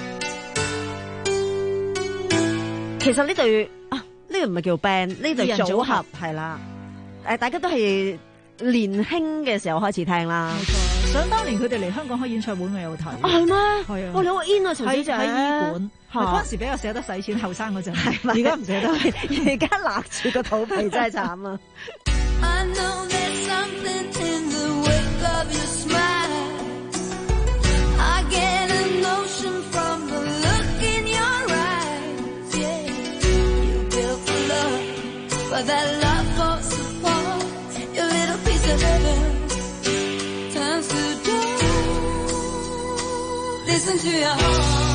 其實呢對啊，呢個唔係叫 band， 呢對組合係啦。誒，大家都係年輕嘅時候開始聽啦。 冇錯，想當年佢哋嚟香港開演唱會，我有睇。 啊係咩？ 係啊。 我哋好 in 啊，陳小姐喺醫館。 嗰嗰陣時比較捨得使錢，後生嗰陣，而家唔捨得， 而家勒住個肚皮真係慘啊！ I know there's something in the wake of your smile. I get a notion from the look in your eyes. Yeah, you built for love, but that love falls apart. Your little piece of heaven turns to dust. Listen to your heart.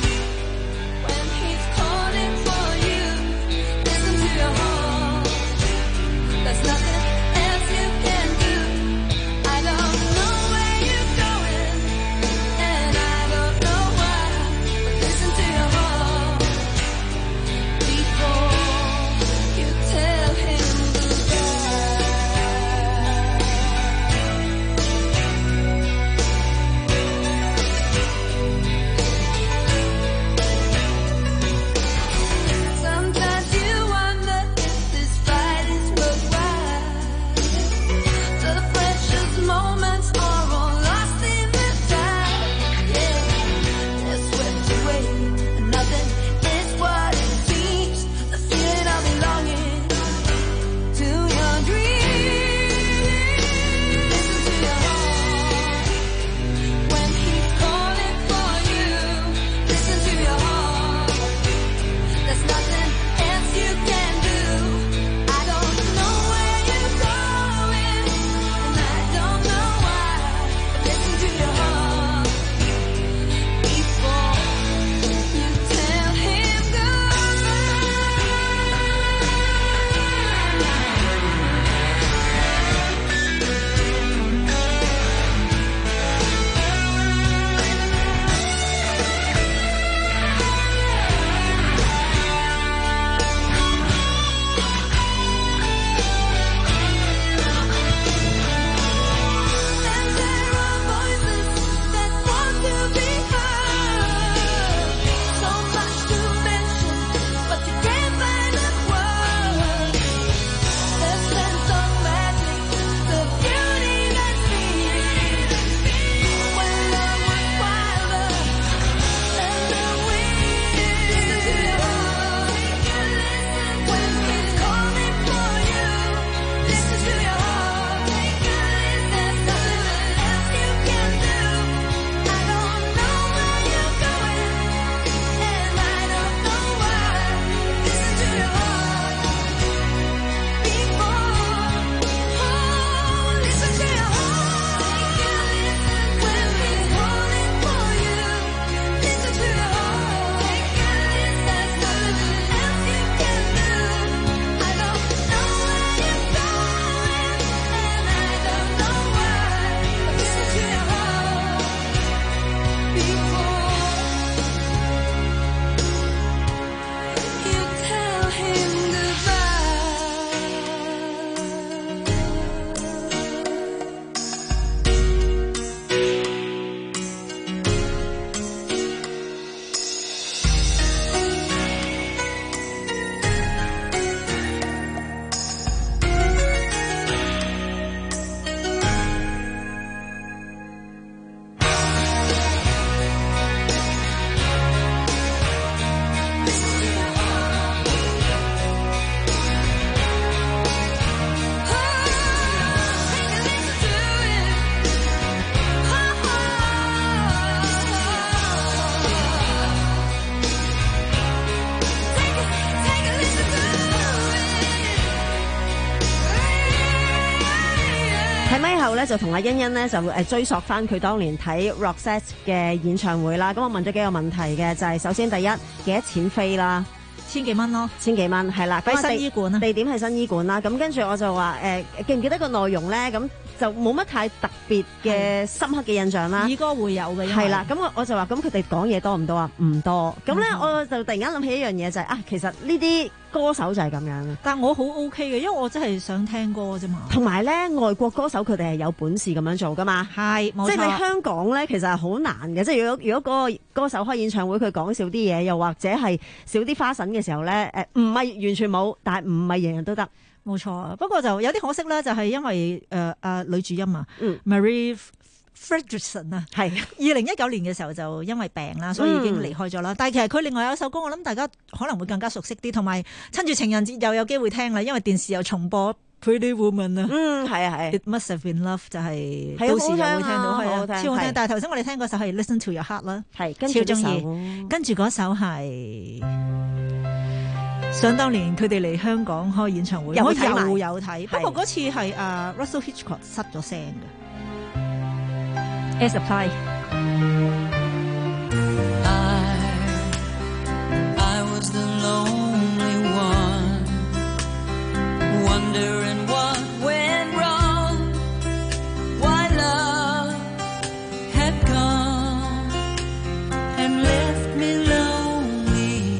There's nothing else you can do. I don't know where you're going, and I don't know why. But listen to your heart before you tell him goodbye. Sometimes you wonder if this fight is moments are all lost in the dark. Yeah, they're swept away, and nothing is what it seems. The feeling of belonging to your dreams. Listen to your heart when he's calling for you. Listen to your heart. There's nothing else you can do. I don't know where you're going, and I don't know why. Listen to your heart before you tell him goodbye. And there are voices that want to be heard. So much to mention, but you can't find the words. The sense of magic, the beauty that's seen. When love was wilder than the wind. Listen to your heart. When he's calling for you. Listen to your heart. There's nothing else you can do. I don't know where you're going, and I don't know why. Listen to your heart before. Oh, listen to your heart when he's calling for you. Listen to your heart. There's nothing else you can do. I don't know where you're going, and I don't know why. Listen to your heart before you tell him goodbye. 喺咪後咧就同阿欣欣咧就誒追溯翻佢當年睇 Roxette 嘅演唱會啦。咁我問咗幾個問題嘅，就係首先第一幾多錢飛啦？ 千幾蚊咯， 千幾蚊係啦。 喺新醫館啊， 地點係新醫館啦。咁跟住我就話誒、呃、記唔記得個內容咧？咁就冇乜太特別嘅深刻嘅印象啦。 兒歌會有嘅， 係啦。咁我我就話咁佢哋講嘢多唔多啊？唔多。咁咧、嗯、我就突然間諗起一樣嘢就係、是、啊，其實呢啲歌手就係咁樣嘅。 但我好 OK 嘅，因為我真係想聽歌啫嘛。 同埋咧，外國歌手佢哋係有本事咁樣做噶嘛。 係，冇錯。 即係你香港咧，其實係好難嘅。即係如果如果嗰個歌手開演唱會，佢講少啲嘢，又或者係少啲花神嘅時候咧，誒唔係完全冇，但係唔係人人都得。 冇錯，不過就有啲可惜啦，就係、是、因為誒啊女主音啊、 嗯、 ，Marie Fredriksson 啊， 係二零一九年嘅時候就因為病啦，所以已經離開咗啦。嗯、但係其實佢另外有一首歌，我諗大家可能會更加熟悉啲，同埋趁住情人節又有機會聽啦，因為電視又重播 Pretty Woman 啊。 嗯，係啊係。 It must have been love 就係、 是、 到時又會聽到，係啊， 啊超好聽。但係頭先我哋聽嗰首係 Listen to Your Heart 啦， 係超中意。跟住嗰首係。想當年佢哋嚟香港開演唱會，我又有睇，不過嗰次係阿 Russell Hitchcock 失咗聲嘅。Air Supply。 I was the lonely one, wondering what went wrong, why love had come and left me lonely.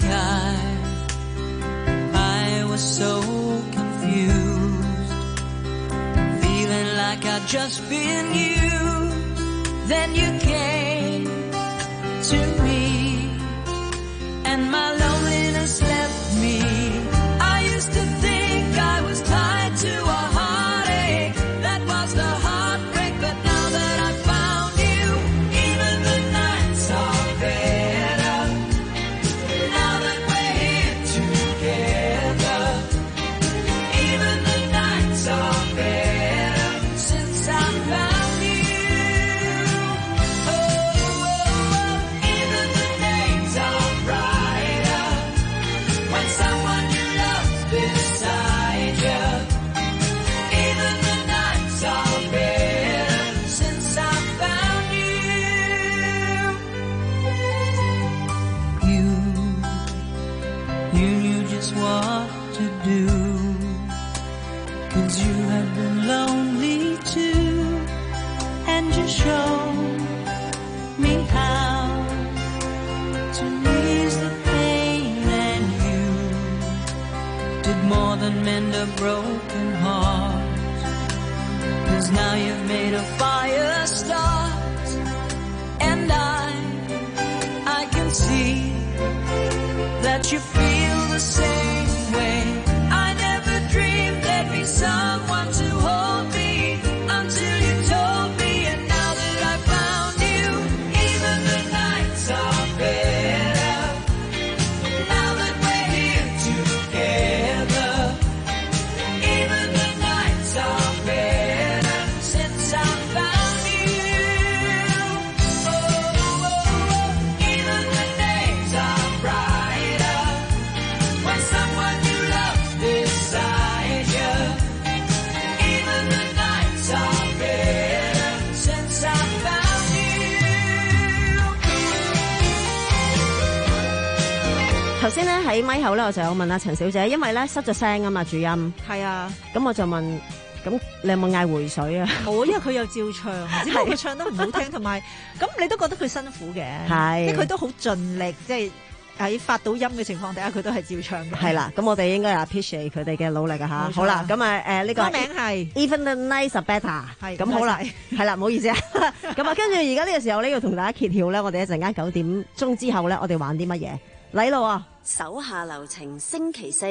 I was so confused, feeling like I'd just been used. Then you came to me, and my loneliness left me. I used to think I was tied to a heartache that was the heartbreak, but now that I found you, even the nights are better. Now that we're here together, even the nights are better since I found you. Oh, oh, oh, even the days are brighter when someone you love's beside you. Even the nights are better since I found you. You, you knew just what to do, 'cause you have been lonely too, and you showed me how to ease the pain, and you did more than mend a broken heart, 'cause now you've made a fire start, and I, I can see that you feel the same way. I never dreamed there'd be someone to hold me until you told me, and now that I found you, even the nights are better. Now that we're here together, even the nights are better since I found you. Oh, oh, oh, even the days are brighter when someone you love's beside you. Even the nights are better since I found you. 頭先咧喺咪口咧，我就有問阿陳小姐，因為咧失咗聲啊嘛，主音。 係啊， 咁我就問，咁你有冇嗌回水啊？ 冇，因為佢有照唱，只不過佢唱得唔好聽，同埋咁你都覺得佢辛苦嘅， 係即係佢都好盡力，即係喺發到音嘅情況底下，佢都係照唱嘅。 係啦，咁我哋應該 appreciate 佢哋嘅努力啊吓。好啦，咁啊誒呢個歌名係 Even the Nights Are Better。係咁好啦，係啦，唔好意思啊。咁啊，跟住而家呢個時候咧，要同大家揭曉咧，我哋一陣間九點鐘之後咧，我哋玩啲乜嘢？嚟咯喎！ 手下留情，星期四。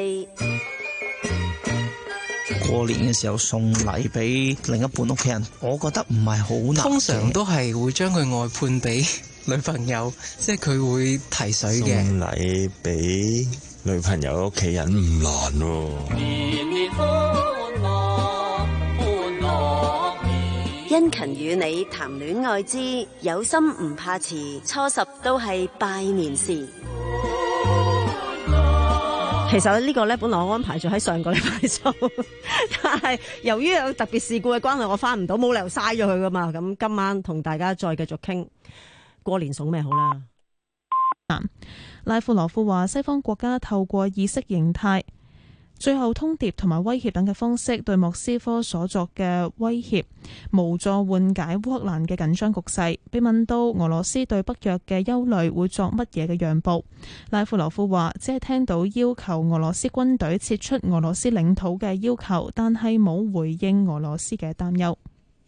過年嘅時候送禮俾另一半屋企人，我覺得唔係好難。 通常都係會將佢外判俾女朋友，即係佢會提水嘅。 送禮俾女朋友屋企人唔難喎。 年年歡樂歡樂年，殷勤與你談戀愛之有心唔怕遲，初十都係拜年時。 其實呢個咧，本來我安排咗喺上個禮拜做，但係由於有特別事故嘅關係，我翻唔到，冇理由嘥咗佢噶嘛。咁今晚同大家再繼續傾過年送咩好啦。 拉夫羅夫話：西方國家透過意識形態最後通牒同埋威脅等嘅方式對莫斯科所作嘅威脅無助緩解烏克蘭嘅緊張局勢。被問到俄羅斯對北約嘅憂慮會作乜嘢嘅讓步，拉夫羅夫話只係聽到要求俄羅斯軍隊撤出俄羅斯領土嘅要求，但係冇回應俄羅斯嘅擔憂。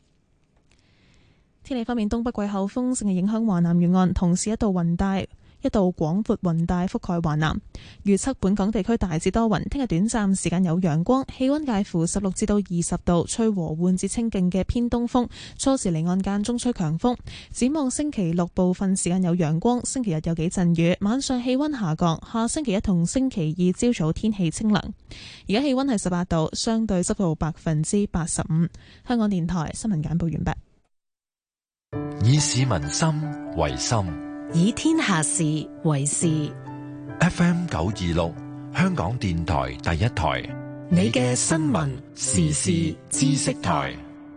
天氣方面，東北季候風正係影響華南沿岸，同時一道雲帶一道廣闊雲帶覆蓋華南。預測本港地區大致多雲，聽日短暫時間有陽光，氣溫介乎十六至到二十度，吹和緩至清勁嘅偏東風，初時離岸間中吹強風。展望星期六部分時間有陽光，星期日有幾陣雨，晚上氣溫下降。下星期一同星期二朝早天氣清涼。而家氣溫係十八度，相對濕度百分之八十五。香港電台新聞簡報完畢。 以市民心為心， 以天下事為事。 F M 九二六，香港電台第一台， 你嘅新聞時事知識台。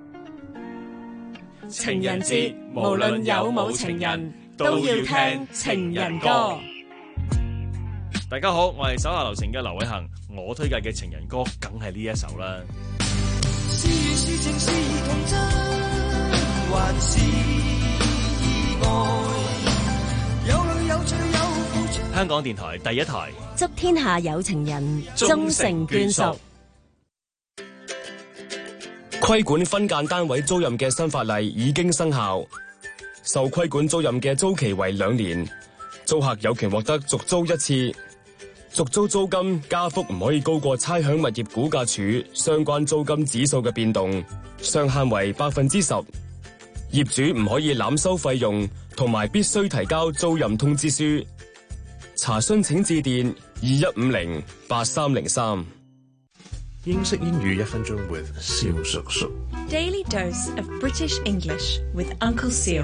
情人節，無論有冇情人，都要聽情人歌。 大家好，我係手下留情嘅劉偉恒，我推介嘅情人歌梗係呢一首啦。 是緣是情是童真，還是意外？有淚有罪有付出。 香港電台第一台， 祝天下有情人終成眷屬。 規管分間單位租賃嘅新法例已經生效，受規管租賃嘅租期為兩年，租客有權獲得續租一次。續租租金加幅唔可以高過差餉物業估價署相關租金指數嘅變動，上限為百分之十。業主唔可以濫收費用，同埋必須提交租賃通知書。查詢請致電二一五零八三零三。 英式英語一分鐘 with 蕭叔叔。 Daily dose of British English with Uncle Seal。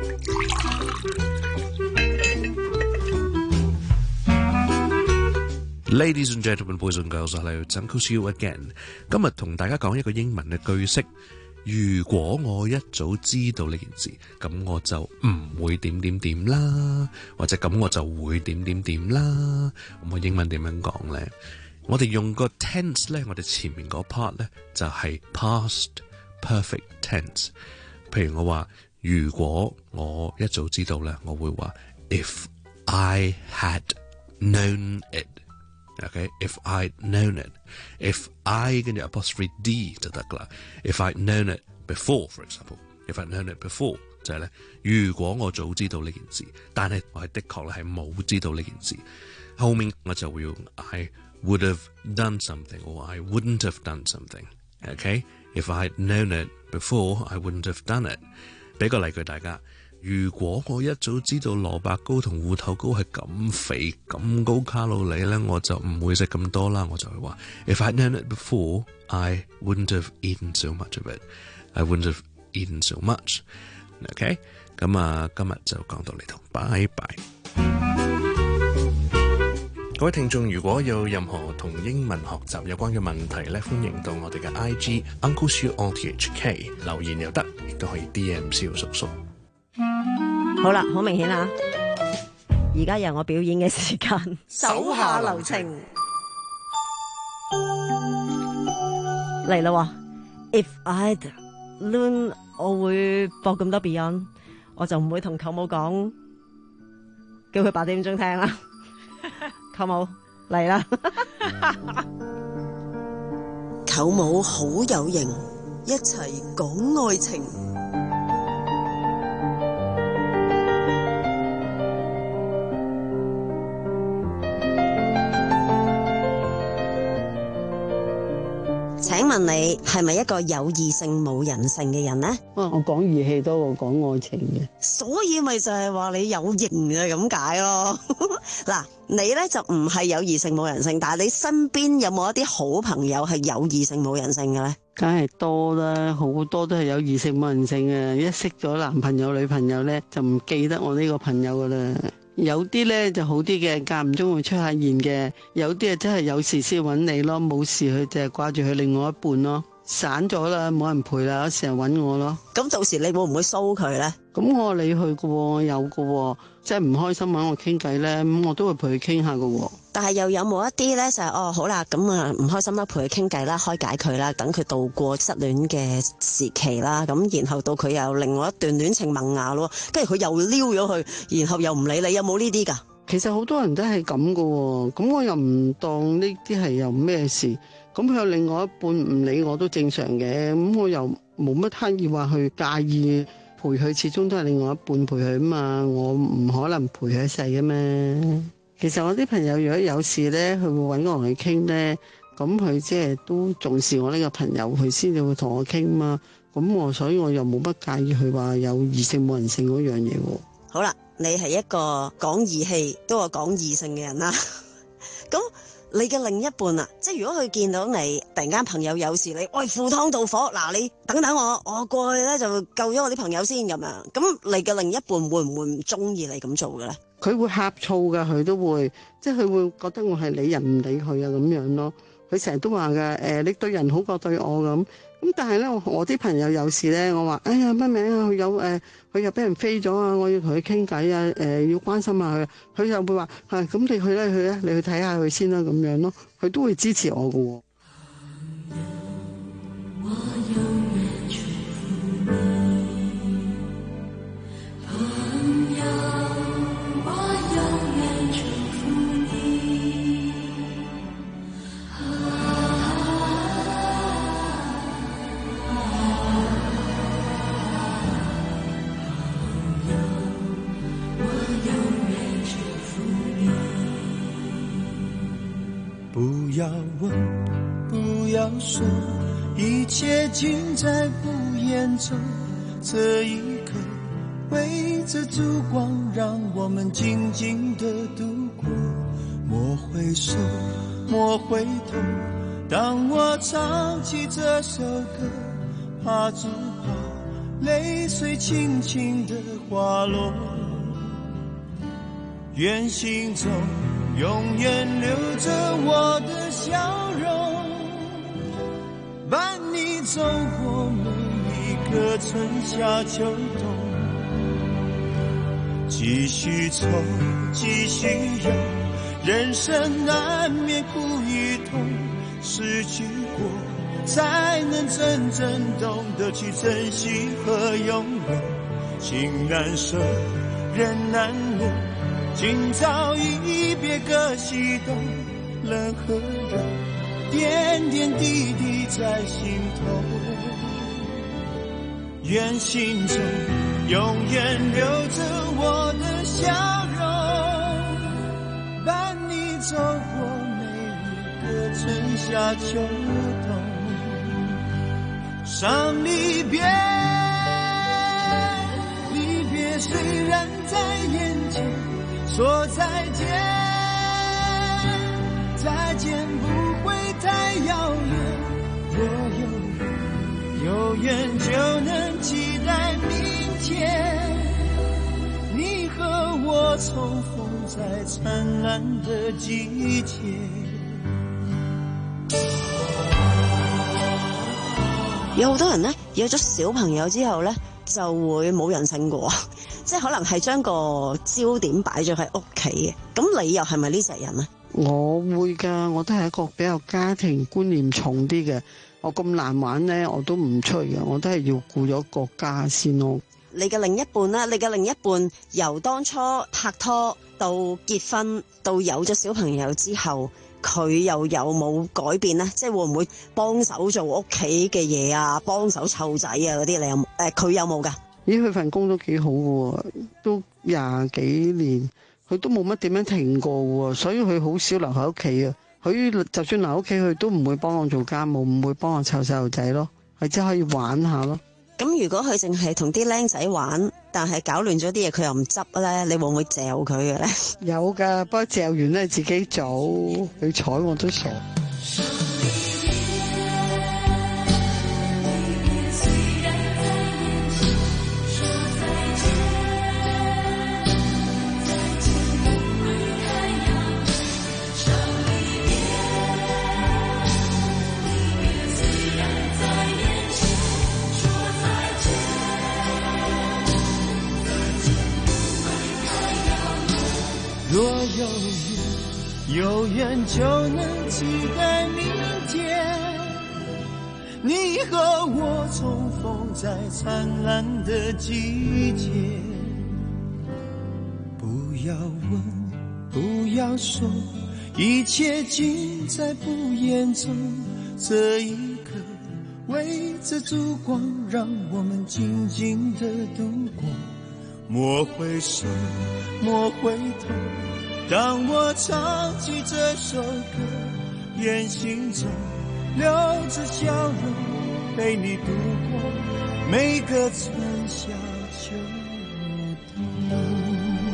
Ladies and gentlemen, boys and girls, hello, it's Uncle Seal again。今日同大家講一個英文嘅句式。如果我一早知道呢件事，咁我就唔會點點點啦，或者咁我就會點點點啦。咁我英文點樣講呢？我哋用個 tense 呢，我哋前面嗰 part 呢，就係 past perfect tense。譬如我話，如果我一早知道呢，我會話 if I had known it。Okay, if I'd known it, if I 跟住 apostrophe d 就得噶啦。If I'd known it before, for example, if I'd known it before 就係咧，如果我早知道呢件事，但係我係的確咧係冇知道呢件事，後面我就會用 I would have done something or I wouldn't have done something. Okay, if I'd known it before, I wouldn't have done it. 俾個例句大家。如果我一早知道蘿蔔糕同芋頭糕係咁肥咁高卡路里咧，我就唔會食咁多啦。我就會話 If I'd known it before, I wouldn't have eaten so much of it. I wouldn't have eaten so much. OK， 咁啊，今日就講到呢度，拜拜。各位聽眾，如果有任何同英文學習有關嘅問題咧，歡迎到我哋嘅 I G Uncle Shiu on T H K 留言又得，亦都可以 D M 蕭叔叔。 好啦，好明顯啦，而家由我表演嘅時間，手下留情嚟啦。If I'd known 我會播咁多 Beyond， 我就唔會同舅母講，叫佢八點鐘聽啦。舅母嚟啦， 舅母好有型，一齊講愛情。請問你係咪一個有異性冇人性嘅人呢？ 啊，我講義氣多過講愛情嘅， 所以咪就係話你有型嘅咁解咯。嗱，你咧就唔係有異性冇人性，但係你身邊有冇一啲好朋友係有異性冇人性嘅咧？ 梗係多啦，好多都係有異性冇人性嘅。一識咗男朋友女朋友咧，就唔記得我呢個朋友噶啦。有啲咧就好啲嘅，間唔中會出下現嘅；有啲啊真係有事先揾你咯，冇事佢就係掛住佢另外一半咯。 散咗啦，冇人陪啦，成日揾我咯。 咁到時你會唔會騷佢咧？ 咁我理佢噶喎，有噶喎，即係唔開心揾我傾偈咧，咁我都會陪佢傾下噶喎。 但係又有冇一啲咧就係、是、哦好啦，咁啊唔開心啦，陪佢傾偈啦，開解佢啦，等佢度過失戀嘅時期啦，咁然後到佢又另外一段戀情萌芽咯，跟住佢又撩咗佢，然後又唔理你，有冇呢啲㗎？ 其實好多人都係咁噶喎，咁我又唔當呢啲係有咩事，咁佢有另外一半唔理我都正常嘅，咁我又冇乜刻意話去介意陪佢，始終都係另外一半陪佢啊嘛，我唔可能陪佢一世嘅咩。其實我啲朋友如果有事咧，佢會揾我去傾咧，咁佢即係都重視我呢個朋友，佢先至會同我傾嘛。咁我所以我又冇乜介意佢話有異性冇人性嗰樣嘢喎。 好啦，你係一個講義氣都係講異性嘅人啦。咁你嘅另一半啊，即係如果佢見到你突然間朋友有事，你喂赴湯蹈火，嗱你等等我，我過去咧就救咗我啲朋友先咁樣。咁你嘅另一半會唔會唔中意你咁做嘅咧？ 佢會呷醋噶，佢都會，即係佢會覺得我係理人唔理佢啊咁樣咯。佢成日都話㗎，誒你對人好過對我咁。咁但係咧，我啲朋友有事咧，我話哎呀乜名啊，佢有誒，佢又俾人飛咗啊，我要同佢傾偈啊，誒要關心下佢，佢又會話係咁你去咧去咧，你去睇下佢先啦咁樣咯，佢都會支持我㗎喎。 不要问，不要说，一切尽在不言中。这一刻，围着烛光，让我们静静地度过。莫回首，莫回头，当我唱起这首歌，怕只怕泪水轻轻地滑落。愿心中永远留着我的笑容，伴你走过每一个春夏秋冬。继续愁，继续忧，人生难免苦与痛，失去过才能真正懂得去珍惜和拥有。情难舍，人难留，今朝一别各西东，冷和热，点点滴滴在心头。愿心中永远留着我的笑容，伴你走过每一个春夏秋冬。伤离别，离别虽然在眼前，说再见，再见不会太遥远。若有缘，有缘就能期待明天，你和我重逢在灿烂的季节。 有好多人呢，有咗小朋友之後呢，就會冇人性過，即係可能係將個焦點擺咗喺屋企嘅。咁你又係咪呢隻人呢？ 我會㗎，我都係一個比較家庭觀念重啲嘅。我咁難玩呢，我都唔出嘅，我都係要顧咗個家先咯。 你嘅另一半呢？你嘅另一半由當初拍拖到結婚到有咗小朋友之後，佢又有冇改變呢？即係會唔會幫手做屋企嘅嘢啊？幫手湊仔啊嗰啲，你有冇？誒，佢有冇㗎？ 咦，佢份工都幾好嘅喎，都廿幾年，佢都冇乜點樣停過喎，所以佢好少留喺屋企啊。佢就算留屋企，佢都唔會幫我做家務，唔會幫我湊細路仔咯，佢只可以玩下咯。 咁如果佢淨係同啲僆仔玩，但係搞亂咗啲嘢，佢又唔執咧，你會唔會嚼佢嘅咧？ 有噶，不過嚼完咧自己做，佢睬我都傻。 有缘，有缘就能期待明天。你和我重逢在灿烂的季节。不要问，不要说，一切尽在不言中。这一刻，围着烛光，让我们静静地度过。莫回首，莫回头，当我唱起这首歌，眼睛中留着笑容，陪你度过每个春夏秋冬。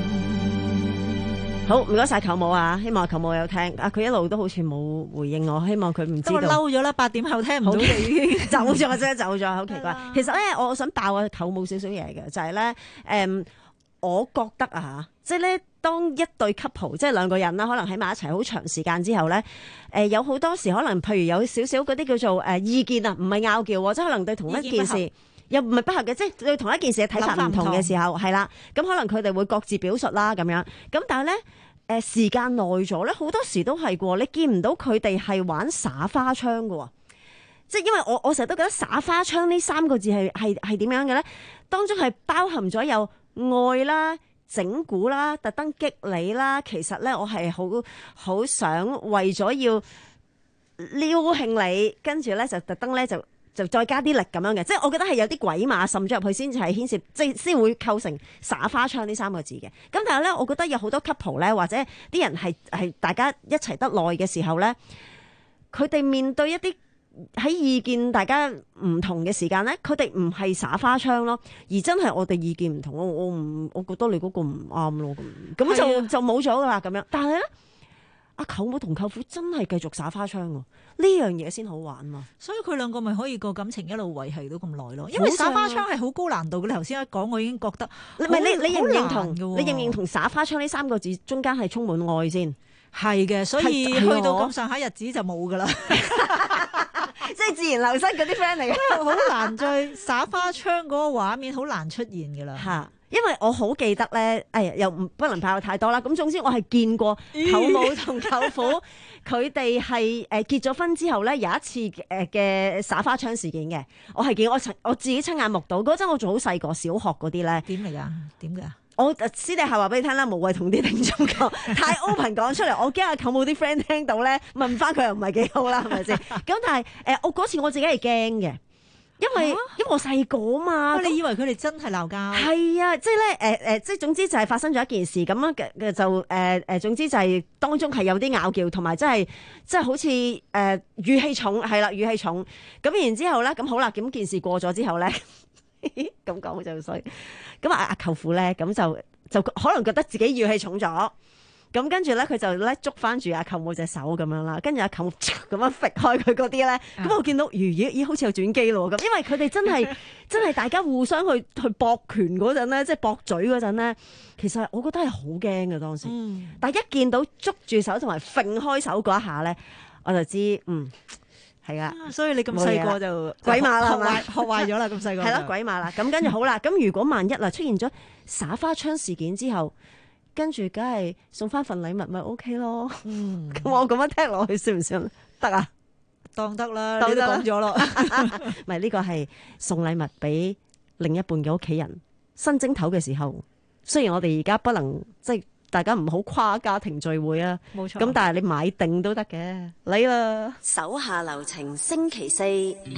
好，唔該晒舅母啊，希望舅母有聽啊，佢一路都好似冇回應我，希望佢唔知道。 嬲咗啦，八點後聽唔到你已經走咗啫，走咗，好奇怪。其實咧，我想爆啊舅母少少嘢嘅，就係、是、咧，誒、嗯，我覺得啊，即係咧，當一對 couple 即係兩個人啦，可能喺埋一齊好長時間之後咧，誒、呃，有好多時可能，譬如有少少嗰啲叫做誒、呃、意見啊，唔係拗撬，即係可能對同一件事。又唔係不合嘅，即係對同一件事嘅睇法唔同嘅時候，係啦，咁可能佢哋會各自表述啦，咁樣。咁但係咧，誒時間耐咗咧，好多時都係喎，你見唔到佢哋係玩耍花槍嘅喎。即係因為我我成日都覺得耍花槍呢三個字係係係點樣嘅咧？當中係包含咗有愛啦、整蠱啦、特登激你啦。其實咧，我係好好想為咗要撩興你，跟住咧就特登咧就。就再加啲力咁樣嘅，即係我覺得係有啲鬼馬滲咗入去先至係牽涉，即係先會構成耍花槍呢三個字嘅。咁但係咧，我覺得有好多 couple 咧，或者啲人係係大家一齊得耐嘅時候咧，佢哋面對一啲喺意見大家唔同嘅時間咧，佢哋唔係耍花槍咯，而真係我哋意見唔同，我我唔，我覺得你嗰個唔啱咯，咁咁就就冇咗噶啦咁樣。但係咧。阿舅母同舅父真係繼續耍花槍喎，呢樣嘢先好玩嘛。 所以佢兩個咪可以個感情一路維繫到咁耐咯。因為耍花槍係好高難度嘅，你頭先一講，我已經覺得唔係你你認唔認同？你認唔認同耍花槍呢三個字中間係充滿愛先？ 係嘅，所以去到咁上下日子就冇噶啦， 即係自然流失嗰啲 friend 嚟嘅， 好難再耍花槍嗰個畫面好難出現噶啦。 嚇！因為我好記得咧，哎呀，又唔不能爆太多啦。咁總之我係見過舅母同舅父佢哋係誒結咗婚之後咧，有一次誒嘅耍花槍事件嘅，我係見我親我自己親眼目睹。嗰陣我仲好細個，小學嗰啲咧。 點嚟㗎？點㗎？ 我私底下話俾你聽啦，無謂同啲聽眾講太 open 講出嚟，我驚阿舅母啲 friend 聽到咧問翻佢又唔係幾好啦，係咪先？咁但係誒，我嗰次我自己係驚嘅。因為、啊、因為我細個嘛， 你以為佢哋真係鬧交？ 係啊，即係咧誒誒，即係總之就係發生咗一件事咁樣嘅就誒誒、呃，總之就係當中係有啲拗撬，同埋真係即係好似誒、呃、語氣重係啦，語氣重咁然之後咧，咁好啦，咁件事過咗之後咧，咁講就衰，咁阿阿舅父咧咁就就可能覺得自己語氣重咗。咁跟住咧，佢就咧捉翻住阿舅母隻手咁樣啦，跟住阿舅母咁樣揈開佢嗰啲咧，咁、嗯、我見到咦咦咦好似有轉機咯咁，因為佢哋真係真係大家互相去去搏拳嗰陣咧，即係駁嘴嗰陣咧，其實我覺得係好驚嘅當時。嗯、但係一見到捉住手同埋揈開手嗰一下咧，我就知嗯係啊。 所以你咁細個就鬼馬啦，係咪學壞咗啦？咁細個係啦，鬼馬啦。咁跟住好啦，咁如果萬一啦出現咗耍花槍事件之後。跟住，梗係送翻份禮物咪 O K 咯。嗯，咁我咁樣聽落去算唔算得啊？ 當得啦，你都講咗咯。 唔係呢個係送禮物俾另一半嘅屋企人。新正頭嘅時候，雖然我哋而家不能即係大家唔好跨家庭聚會啊，冇錯。咁但係你買定都得嘅，嚟啦。 手下留情，星期四，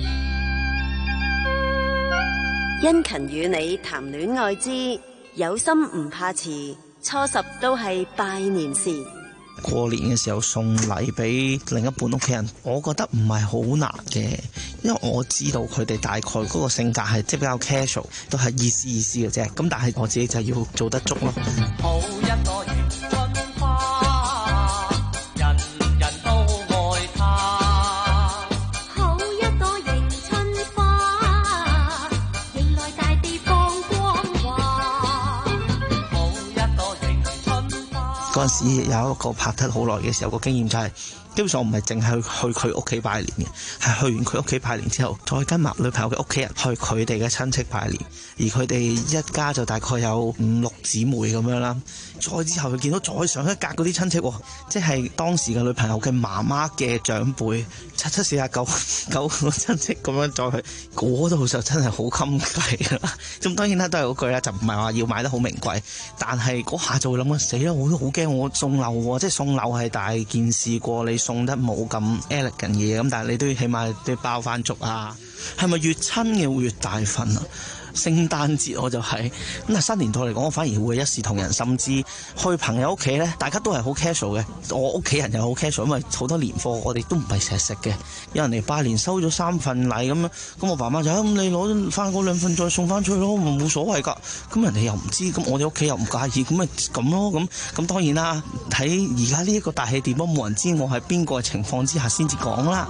殷勤與你談戀愛之有心唔怕遲。初十都係拜年時， 過年嘅時候送禮俾另一半屋企人，我覺得唔係好難嘅，因為我知道佢哋大概嗰個性格係即係比較 casual， 都係意思意思嘅啫。咁但係我自己就要做得足咯。 好一朵迎春花，人人都愛它。 好一朵迎春花，迎來大地放光華。 嗰陣時有一個拍得好耐嘅時候，個經驗就係基本上我唔係淨係去佢屋企拜年嘅，係去完佢屋企拜年之後，再跟埋女朋友嘅屋企人去佢哋嘅親戚拜年，而佢哋一家就大概有五六姊妹咁樣啦。再之後佢見到再上一格嗰啲親戚，即係當時嘅女朋友嘅媽媽嘅長輩，七七四十九九個親戚咁樣再去，嗰度就真係好襟計啦。咁當然啦，都係嗰句啦，就唔係話要買得好名貴，但係嗰下就會諗啊，死啦！我都好驚我送樓喎，即係送樓係大件事過你送得冇咁 elegant 嘅嘢，咁但係你都要起碼都要包翻足啊。係咪越親嘅會越大份啊？聖誕節我就係、是、咁，但係新年代嚟講，我反而會一視同仁，甚至去朋友屋企咧，大家都係好 casual 嘅。我屋企人又好 casual，因為好多年貨我哋都唔係成日食嘅。有人嚟拜年收咗三份禮咁樣，咁我爸媽就咁、嗯、你攞翻嗰兩份再送翻出去咯，冇所謂㗎。咁人哋又唔知，咁我哋屋企又唔介意，咁咪咁咯。咁咁當然啦，喺而家呢一個大氣電波，冇人知我係邊個嘅情況之下先至講啦。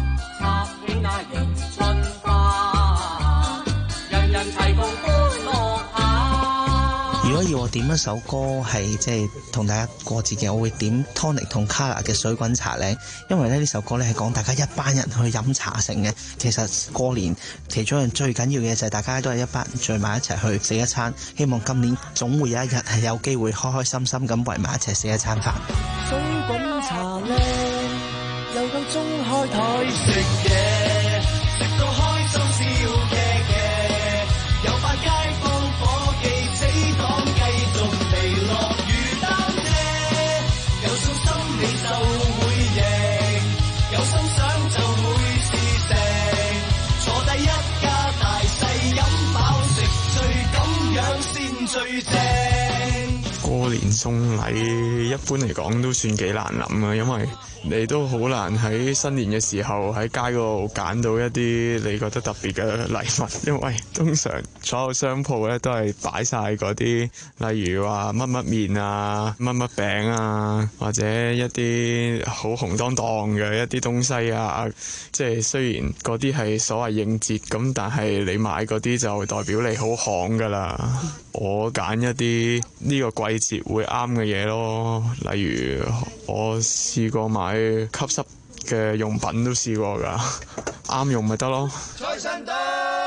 如果要我點一首歌係即係同大家過節嘅，我會點 Tony 同 Carla 嘅水滾茶靚，因為咧呢首歌咧係講大家一班人去飲茶成嘅。其實過年其中一樣最緊要嘅就係大家都係一班人聚埋一齊去食一餐，希望今年總會有一日係有機會開開心心咁圍埋一齊食一餐飯。 水滾茶靚，又夠鐘開台食嘢，食到開心笑嘅嘅，有班街坊伙計死黨繼續嚟落雨擔遮，有信心你就會贏，有心想就會事成，坐低一家大細飲飽食醉，咁樣先最正。 過年送禮一般嚟講都算幾難諗啊，因為你都好難喺新年嘅時候喺街嗰度揀到一啲你覺得特別嘅禮物，因為通常所有商鋪咧都係擺晒嗰啲，例如話乜乜麵啊、乜乜餅啊，或者一啲好紅當當嘅一啲東西啊。即係雖然嗰啲係所謂應節咁，但係你買嗰啲就代表你好行噶啦。我揀一啲呢個季節會啱嘅嘢咯，例如我試過買吸濕嘅用品都試過㗎，啱用咪得咯。 財神到，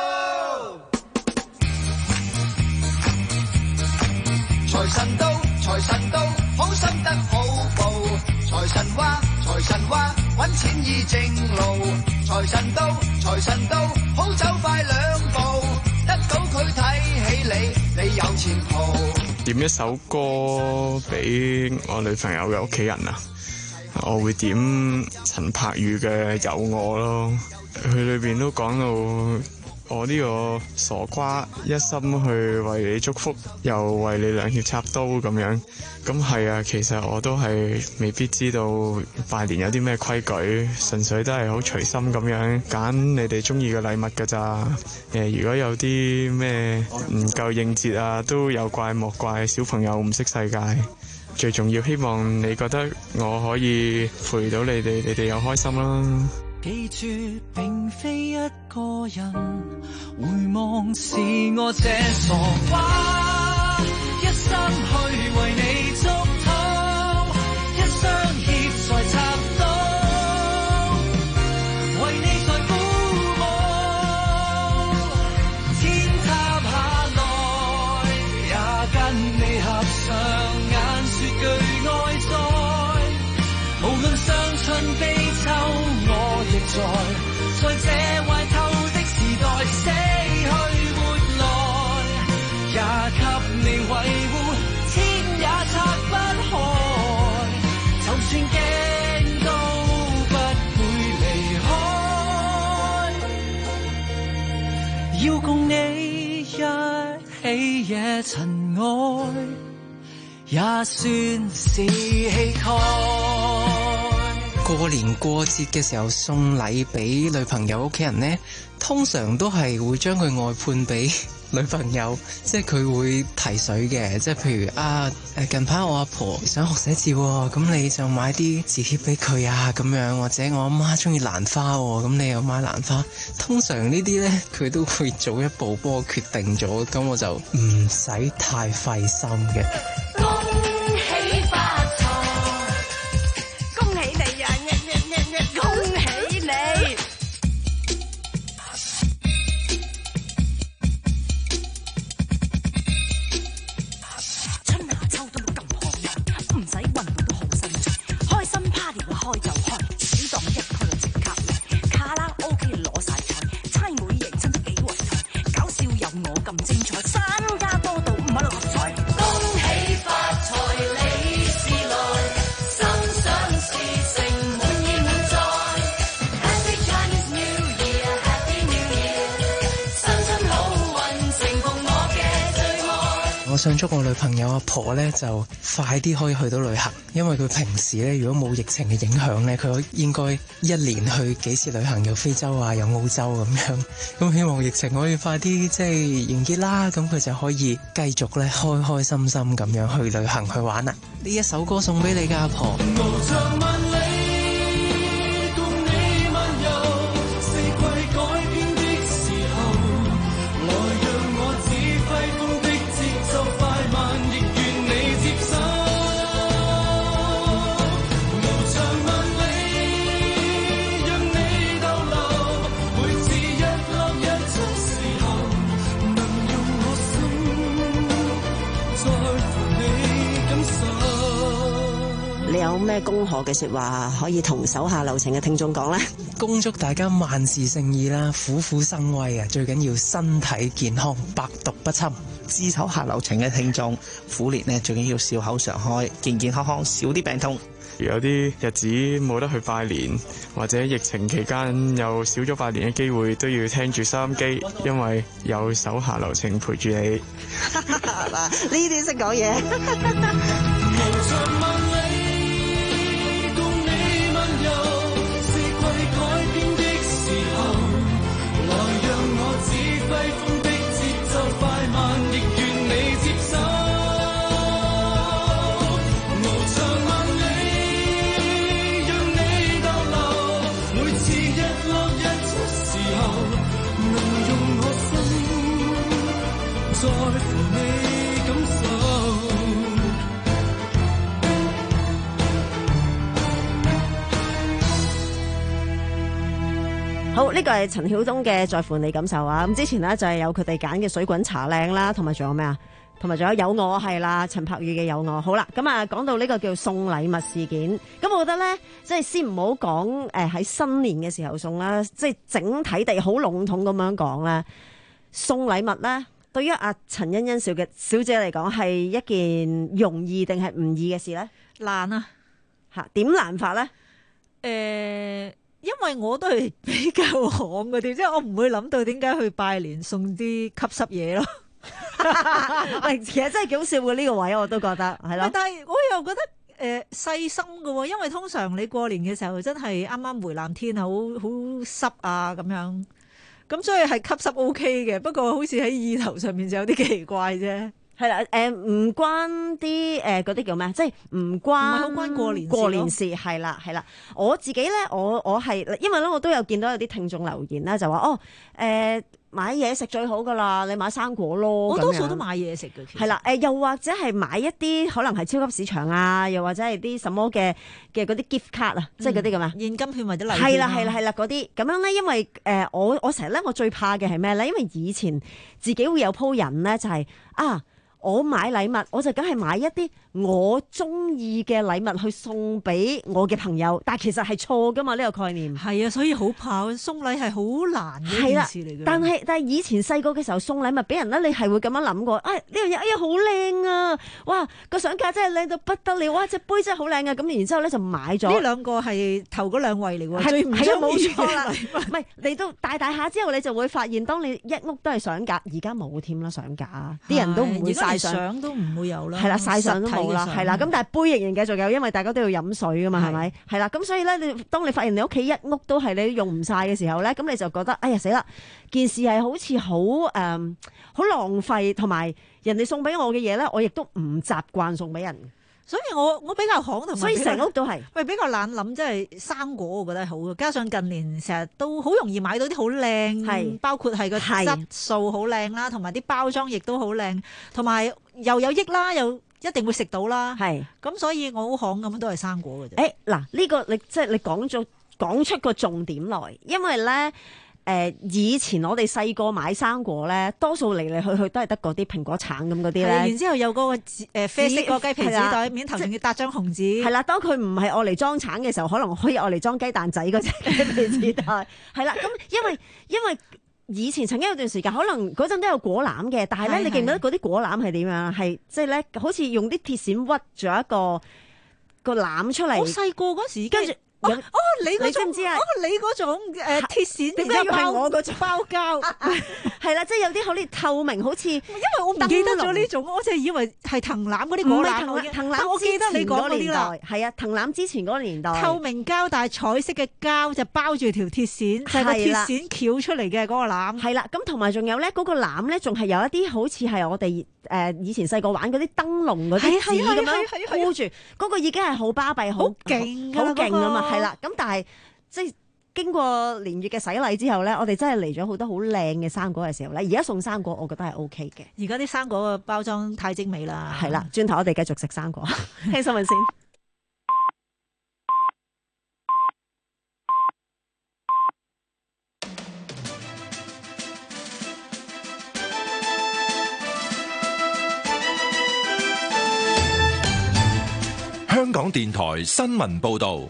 財神到，財神到，好心得好報。財神話，財神話，揾錢易正路。財神到，財神到，好走快兩步，得到佢睇起你，你有前途。 點一首歌俾我女朋友嘅屋企人啊！我會點陳柏宇嘅《有我》咯，佢裏邊都講到我呢個傻瓜一心去為你祝福，又為你兩肋插刀咁樣。咁係啊，其實我都係未必知道拜年有啲咩規矩，純粹都係好隨心咁樣揀你哋中意嘅禮物㗎咋。誒，如果有啲咩唔夠應節啊，都有怪莫怪，小朋友唔識世界。最重要，希望你覺得我可以陪到你哋，你哋又開心啦。 記住並非一個人，回望是我這傻瓜，一生去為你祝禱，一雙協才插刀，為你在鼓舞，天塌下來也跟你合上眼說句愛在，無論傷春悲秋我亦在，在這壞透的時代死去活來，也給你維護，天也拆不開，就算驚都不會離開，要共你一起惹塵埃，也算是氣概。 過年過節嘅時候送禮俾女朋友屋企人呢，通常都係會將佢外判俾女朋友，即係佢會提水嘅，即係譬如啊，誒近排我阿婆想學寫字喎，咁你就買啲字帖俾佢啊咁樣，或者我阿媽中意蘭花喎，咁你又買蘭花。通常呢啲呢，佢都會早一步幫我決定咗，咁我就唔使太費心嘅。 恭喜發財，恭喜你啊！日日想祝我女朋友阿婆咧就快啲可以去到旅行，因為佢平時咧如果冇疫情嘅影響咧，佢應該一年去幾次旅行，有非洲啊，有澳洲咁樣。咁希望疫情可以快啲即係完結啦，咁佢就可以繼續咧開開心心咁樣去旅行去玩啦。呢一首歌送俾你㗎阿婆。 你有咩恭賀嘅說話可以同手下留情嘅聽眾講呢？ 恭祝大家萬事勝意啦，虎虎生威啊！最緊要身體健康，百毒不侵。 知手下留情嘅聽眾，虎年呢最緊要笑口常開，健健康康，少啲病痛。 有啲日子冇得去拜年，或者疫情期間又少咗拜年嘅機會，都要聽住收音機，因為有手下留情陪住你。 嗱，呢啲識講嘢。好，呢個係陳曉東嘅在乎你感受啊！咁之前呢，就係有佢哋揀嘅水滾茶靚啦，同埋仲有咩啊？同埋仲有有我係啦，陳柏宇嘅有我。好啦，咁啊講到呢個叫送禮物事件，咁我覺得咧，即係先唔好講誒喺新年嘅時候送啦，即係整體地好籠統咁樣講咧，送禮物咧，對於阿陳欣欣小嘅小姐嚟講係一件容易定係唔易嘅事咧？ 難啊！ 嚇點難法咧？ 誒、呃。因為我都係比較行嗰啲，即係我唔會諗到點解去拜年送啲吸濕嘢咯。 喂，其實真係幾好笑嘅呢個位，我都覺得係咯。 但係我又覺得誒細心嘅喎，因為通常你過年嘅時候真係啱啱回南天啊，好好濕啊咁樣，咁所以係吸濕 O K 嘅。不過好似喺意頭上面就有啲奇怪啫。 係啦，誒唔關啲誒嗰啲叫咩？即係唔關，唔係好關過年過年事，係啦係啦。我自己咧，我我係因為咧，我都有見到有啲聽眾留言啦，就話哦誒、呃、買嘢食最好噶啦，你買生果咯。 我多數都買嘢食嘅，其實係啦誒，又或者係買一啲可能係超級市場啊，又或者係啲什麼嘅嘅嗰啲 gift card 啊、嗯，即係嗰啲咁啊， 現金券或者禮券。 係啦係啦係啦嗰啲咁樣咧，因為誒、呃、我我成日咧，我最怕嘅係咩咧？因為以前自己會有鋪人咧，就係、是、啊。我買禮物，我就梗係買一啲我中意嘅禮物去送俾我嘅朋友，但係其實係錯噶嘛呢、呢個概念。 係啊，所以好怕送禮係好難嘅一件事嚟嘅。 但係但係以前細個嘅時候送禮物俾人咧，你係會咁樣諗過，哎呢樣嘢哎呀好靚啊！哇個相架真係靚到不得了，哇隻杯真係好靚啊！咁然之後咧就買咗。 呢兩個係頭嗰兩位嚟喎， 係最唔中意冇錯啦。唔係嚟到大大下之後，你就會發現，當你一屋都係相架，而家冇添啦相架，啲人都唔會晒相。 相都唔會有啦， 係啦，晒相都冇啦，係啦，咁但係杯仍然繼續有，因為大家都要飲水噶嘛，係咪？係啦，咁所以咧，你當你發現你屋企一屋都係你用唔晒嘅時候咧，咁你就覺得哎呀死啦，件事係好似好誒好浪費，同埋人哋送俾我嘅嘢咧，我亦都唔習慣送俾人。 所以我我比較行同埋， 所以成屋都係， 喂比較懶諗，即係生果我覺得係好嘅。加上近年成日都好容易買到啲好靚，係包括係個質素好靚啦，同埋啲包裝亦都好靚，同埋又有益啦，又一定會食到啦。係咁，所以我好行咁都係生果嘅啫。 誒嗱，呢個你即係你講咗講出個重點來，因為咧。誒、呃、以前我哋細個買生果咧，多數嚟嚟去去都係得嗰啲蘋果橙咁嗰啲咧。 然之後有嗰個誒啡色個雞皮紙袋，面頭仲要搭張紅紙。 係啦，當佢唔係愛嚟裝橙嘅時候，可能可以愛嚟裝雞蛋仔嗰隻雞皮紙袋。係啦，咁因為因為以前曾經有段時間，可能嗰陣都有果籃嘅，但係咧，你記唔記得嗰啲果籃係點樣？係即係咧，好似用啲鐵線屈咗一個個籃出嚟。 我細個嗰時，跟住。 哦哦，你嗰種你知唔知啊？ 哦，你嗰種誒鐵線， 點解要係我嗰種包膠？ 係啦，即係有啲好似透明，好似因為我唔記得咗呢種，我淨係以為係藤籃嗰啲唔果籃。 係藤藤籃， 我記得你講嗰啲啦。 係啊，藤籃之前嗰個年代， 透明膠但係彩色嘅膠就包住條鐵線，就係個鐵線翹出嚟嘅嗰個籃。 係啦，咁同埋仲有咧，嗰個籃咧仲係有一啲好似係我哋誒以前細個玩嗰啲燈籠嗰啲紙咁樣箍住，嗰個已經係好巴閉，好勁好勁啊嘛，係啦。咁但係即係經過年月嘅洗禮之後咧，我哋真係嚟咗好多好靚嘅生果嘅時候咧，而家送生果，我覺得係 O K 嘅。 而家啲生果嘅包裝太精美啦。 係啦，轉頭我哋繼續食生果，聽新聞先。 香港電台新聞報道。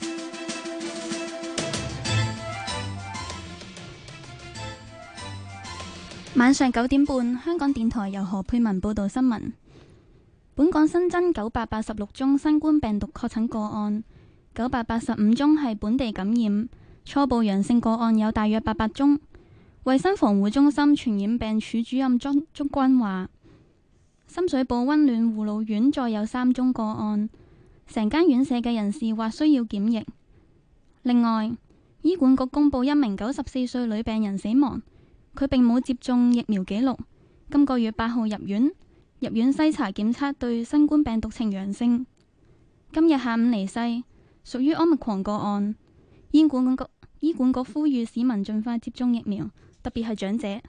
晚上九點半，香港電台由何佩文報道新聞。本港新增九百八十六宗新冠病毒確診個案，九百八十五宗係本地感染，初步陽性個案有大約八百宗。衛生防護中心傳染病處主任鍾竹君話，深水埗溫暖護老院再有三宗個案，成間院舍嘅人士或需要檢疫。另外，醫管局公布一名九十四歲女病人死亡。佢並冇接種疫苗記錄，今個月八號入院，入院篩查檢測對新冠病毒呈陽性。今日下午離世，屬於奧密克戎個案。醫管局醫管局呼籲市民盡快接種疫苗，特別係長者。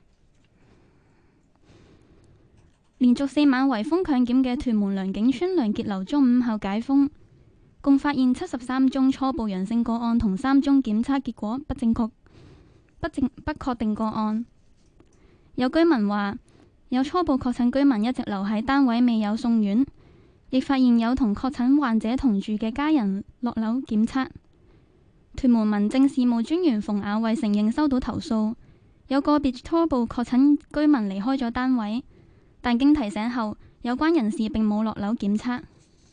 連續四晚圍封強檢嘅屯門良景村良傑樓中午後解封，共發現七十三宗初步陽性個案同三宗檢測結果不正確、不正不確定個案。有居民話，有初步確診居民一直留喺單位未有送院，亦發現有同確診患者同住嘅家人落樓檢測。屯門民政事務專員馮雅慧承認收到投訴，有個別初步確診居民離開咗單位，但經提醒後，有關人士並冇落樓檢測。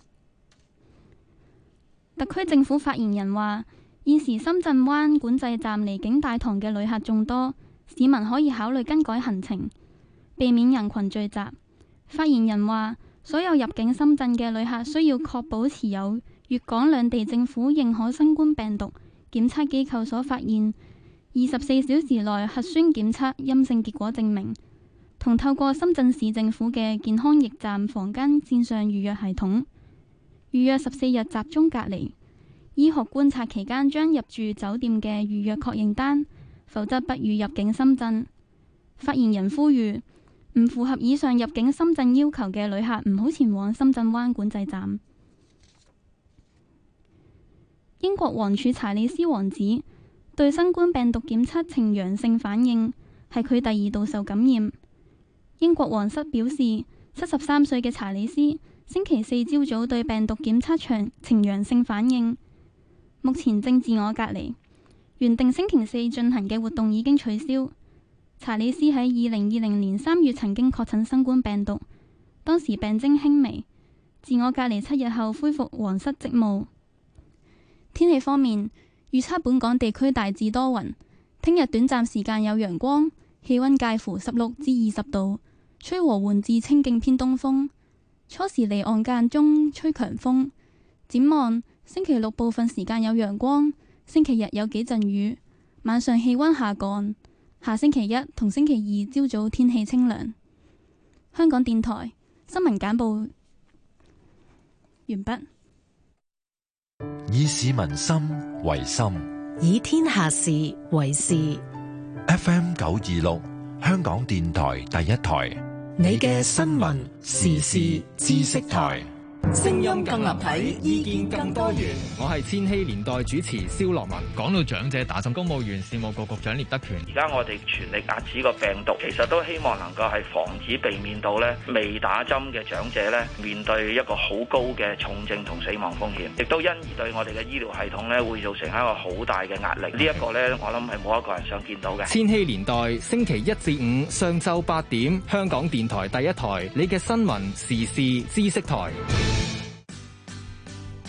特區政府發言人話，現時深圳灣管制站離境大堂嘅旅客眾多，市民可以考慮更改行程，避免人群聚集。發言人話，所有入境深圳嘅旅客需要確保持有粵港兩地政府認可新冠病毒檢測機構所發現二十四小時內核酸檢測陰性結果證明，同透過深圳市政府嘅健康驛站房間線上預約系統預約十四日集中隔離。醫學觀察期間將入住酒店嘅預約確認單，否則不予入境深圳。發言人呼籲，唔符合以上入境深圳要求嘅旅客唔好前往深圳灣管制站。英國王儲查理斯王子對新冠病毒檢測呈陽性反應，係佢第二度受感染。英國皇室表示，七十三歲嘅查理斯星期四朝早對病毒檢測呈呈陽性反應，目前正自我隔離。原定星期四進行嘅活動已經取消。查理斯喺二零二零年三月曾經確診新冠病毒，當時病徵輕微，自我隔離七日後恢復皇室職務。天氣方面，預測本港地區大致多雲，聽日短暫時間有陽光，氣溫介乎十六至二十度，吹和緩至清勁偏東風，初時離岸間中吹強風。展望星期六部分時間有陽光，星期日有幾陣雨，晚上氣溫下降。下星期一同星期二朝早天氣清涼。香港電台新聞簡報完畢。 以市民心為心， 以天下事為事。 F M 九二六，香港電台第一台， 你嘅新聞時事知識台。聲音更立體，意見更多元。 我係千禧年代主持蕭樂文。講到長者打針，公務員事務局局長聶德權， 而家我哋全力壓止個病毒，其實都希望能夠係防止避免到咧未打針嘅長者咧面對一個好高嘅重症同死亡風險，亦都因而對我哋嘅醫療系統咧會造成一個好大嘅壓力。呢一個咧，我諗係冇一個人想見到嘅。 千禧年代星期一至五上晝八點，香港電台第一台，你嘅新聞時事知識台。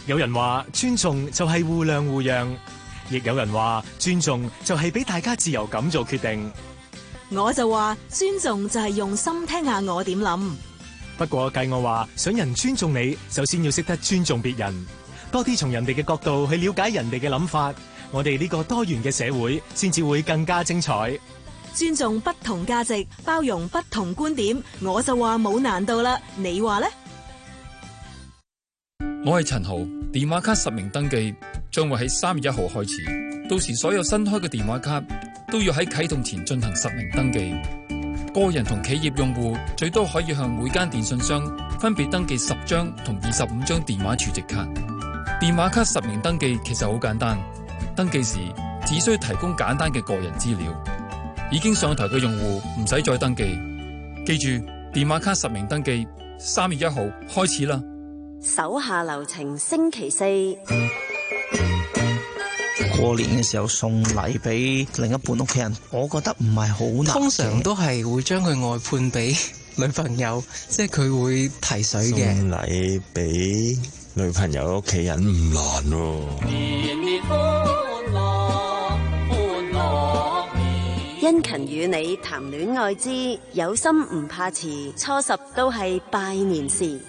有人話尊重就係互諒互讓，亦有人話尊重就係俾大家自由咁做決定。 我就話尊重就係用心聽下我點諗。 不過計我話想人尊重你，首先要識得尊重別人，多啲從人哋嘅角度去了解人哋嘅諗法，我哋呢個多元嘅社會先至會更加精彩。 尊重不同價值，包容不同觀點，我就話冇難度啦。你話呢？ 我係陳豪，電話卡實名登記將會喺三月一號開始，到時所有新開嘅電話卡都要喺啟動前進行實名登記。個人同企業用戶最多可以向每間電信商分別登記十張同二十五張電話儲值卡。電話卡實名登記其實好簡單，登記時只需提供簡單嘅個人資料。已經上台嘅用戶唔使再登記。記住，電話卡實名登記三月一號開始啦。 手下留情，星期四。 過年嘅時候送禮俾另一半屋企人，我覺得唔係好難。 通常都係會將佢外判俾女朋友，即係佢會提水嘅。 送禮俾女朋友屋企人唔難喎。年年歡樂歡樂年， 殷勤與你談戀愛之有心唔怕遲，初十都係拜年時。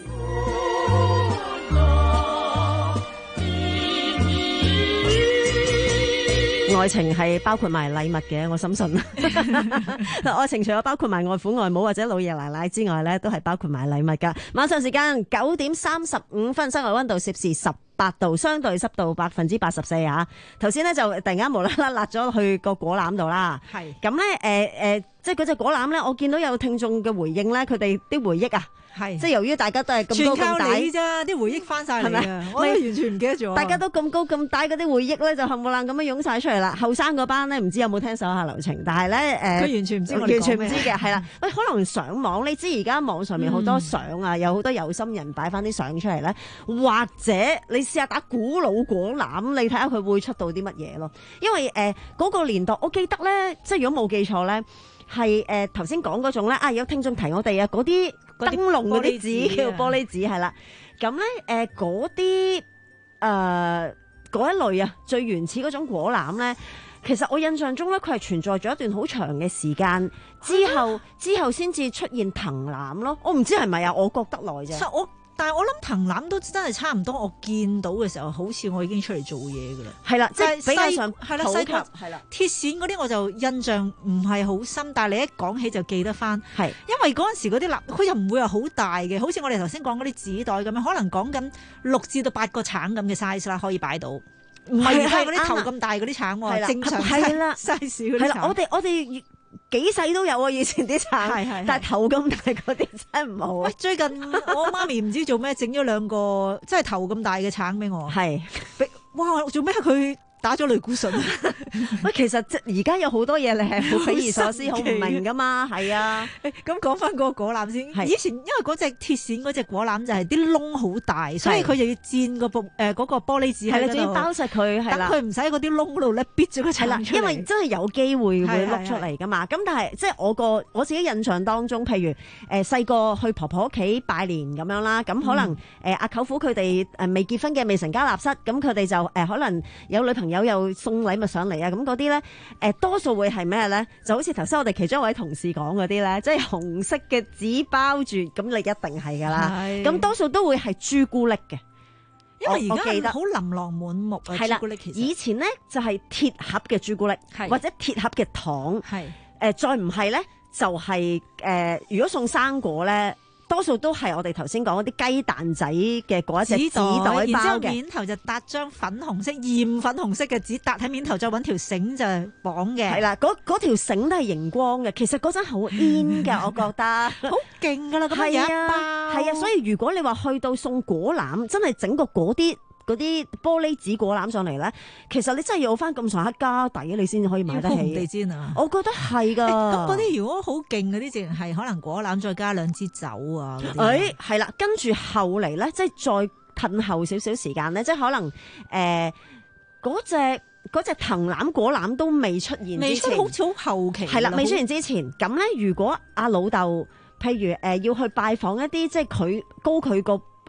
愛情係包括埋禮物嘅，我深信。愛情除咗包括埋外父外母或者老爺奶奶之外咧，都係包括埋禮物噶。晚上時間九點三十五分，室外溫度攝氏十八度，相對濕度百分之八十四啊。頭先咧就突然間無啦啦辣咗去個果籃度啦。係咁咧，誒誒，即係嗰隻果籃咧，我見到有聽眾嘅回應咧，佢哋啲回憶啊。係，即係由於大家都係咁高咁大，全靠你啫，啲回憶翻晒嚟啊！我都完全唔記得咗。大家都咁高咁大嗰啲回憶咧，就冚唪唥咁樣湧晒出嚟啦。後生嗰班咧，唔知有冇聽手下留情，但係咧誒，佢完全唔知我哋講咩，完全唔知嘅，係啦。喂，可能上網，你知而家網上面好多相啊，嗯、有好多有心人擺翻啲相出嚟咧，或者你試下打古老果籃，你睇下佢會出到啲乜嘢咯。因為誒嗰、呃嗰個年代，我記得咧，即係如果冇記錯咧，係誒頭先講嗰種咧，啊有聽眾提我哋啊嗰啲。燈籠嗰啲紙叫玻璃紙係啦，咁咧誒嗰啲誒嗰一類啊，最原始嗰種果籃咧，其實我印象中咧，佢係存在咗一段好長嘅時間之後，啊、之後先至出現藤籃咯。我唔知係咪啊，我覺得耐啫。我但係我諗藤籃都真係差唔多，我見到嘅時候，好似我已經出嚟做嘢㗎啦。係啦，即係比較上係啦，細個係啦，鐵線嗰啲我就印象唔係好深，但係你一講起就記得翻。係因為嗰陣時嗰啲籃，佢又唔會話好大嘅，好似我哋頭先講嗰啲紙袋咁樣，可能講緊六至到八個橙咁嘅 size 啦，可以擺到。唔係係嗰啲頭咁大嗰啲橙喎，正常係啦 size 嗰啲橙。係啦，我哋我哋。幾細都有啊！以前啲橙，係係但係頭咁大嗰啲真係唔好。喂，最近我媽咪唔知做咩整咗兩個，即係頭咁大嘅橙俾我。係，哇！做咩佢打咗類固醇？喂，其實即而家有好多嘢你係好匪夷所思，好唔明噶嘛？係啊。咁講翻嗰個果籃先。以前因為嗰隻鐵線嗰隻果籃就係啲窿好大，所以佢就要墊個布誒嗰個玻璃紙喺嗰度。係啦，仲要包實佢，係啦。等佢唔使嗰啲窿嗰度咧，逼咗個橙出嚟。因為真係有機會會碌出嚟噶嘛。咁但係即係我個我自己印象當中，譬如誒細個去婆婆屋企拜年咁樣啦，咁可能誒阿舅父佢哋誒未結婚嘅未成家立室，咁佢哋就誒可能有女朋友。有又送禮物上嚟啊！咁嗰啲咧，誒多數會係咩咧？就好似頭先我哋其中一位同事講嗰啲咧，即係紅色嘅紙包住，咁你一定係噶啦。咁多數都會係朱古力嘅，因為而家好琳琅滿目啊！朱古力其實以前咧就係鐵盒嘅朱古力，或者鐵盒嘅糖，係誒再唔係咧就係誒如果送生果咧。多數都係我哋頭先講嗰啲雞蛋仔嘅嗰一隻紙袋包嘅，然之後面頭就搭張粉紅色、豔粉紅色嘅紙搭喺面頭，再揾條繩就綁嘅。係啦，嗰嗰條繩都係熒光嘅。其實嗰陣好 in 㗎，我覺得好勁㗎啦。咁樣有一包，係啊，所以如果你話去到送果籃，真係整個嗰啲。嗰啲玻璃紙果籃上嚟咧，其實你真係要翻咁上下家底，你先至可以買得起。地氈啊，我覺得係㗎。咁嗰啲如果好勁嗰啲，淨係可能果籃再加兩支酒啊嗰啲。誒係啦，跟住後嚟咧，即係再褪後少少時間咧，即係可能誒嗰隻嗰隻藤籃果籃都未出現之前，好似好後期。係啦，未出現之前，咁咧如果阿老豆譬如誒、呃、要去拜訪一啲即係佢高佢個。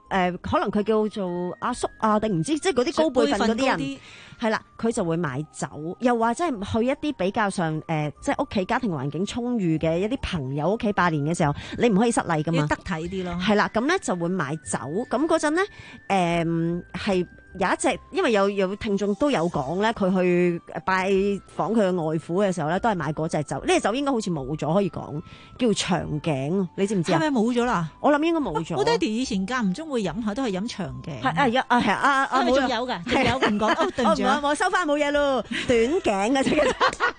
呃、可能佢叫做阿叔啊，定唔知即係嗰啲高輩份嗰啲人。係啦，佢就會買酒，又或者係去一啲比較上誒、呃，即係屋企家庭環境充裕嘅一啲朋友屋企拜年嘅時候，你唔可以失禮噶嘛， 要得體啲咯。係啦，咁咧就會買酒，咁嗰陣咧誒係。有一隻，因為有有聽眾都有講咧，佢去拜訪佢嘅外父嘅時候咧，都係買嗰隻酒。呢隻酒應該好似冇咗，可以講叫長頸，你知唔知啊？ 係咪冇咗啦？ 我諗應該冇咗。 我爹哋以前間唔中會飲下，都係飲長頸。 係啊啊係啊啊！ 仲有㗎，仲有唔講哦，對唔住啊， 我收翻冇嘢咯，短頸嘅啫。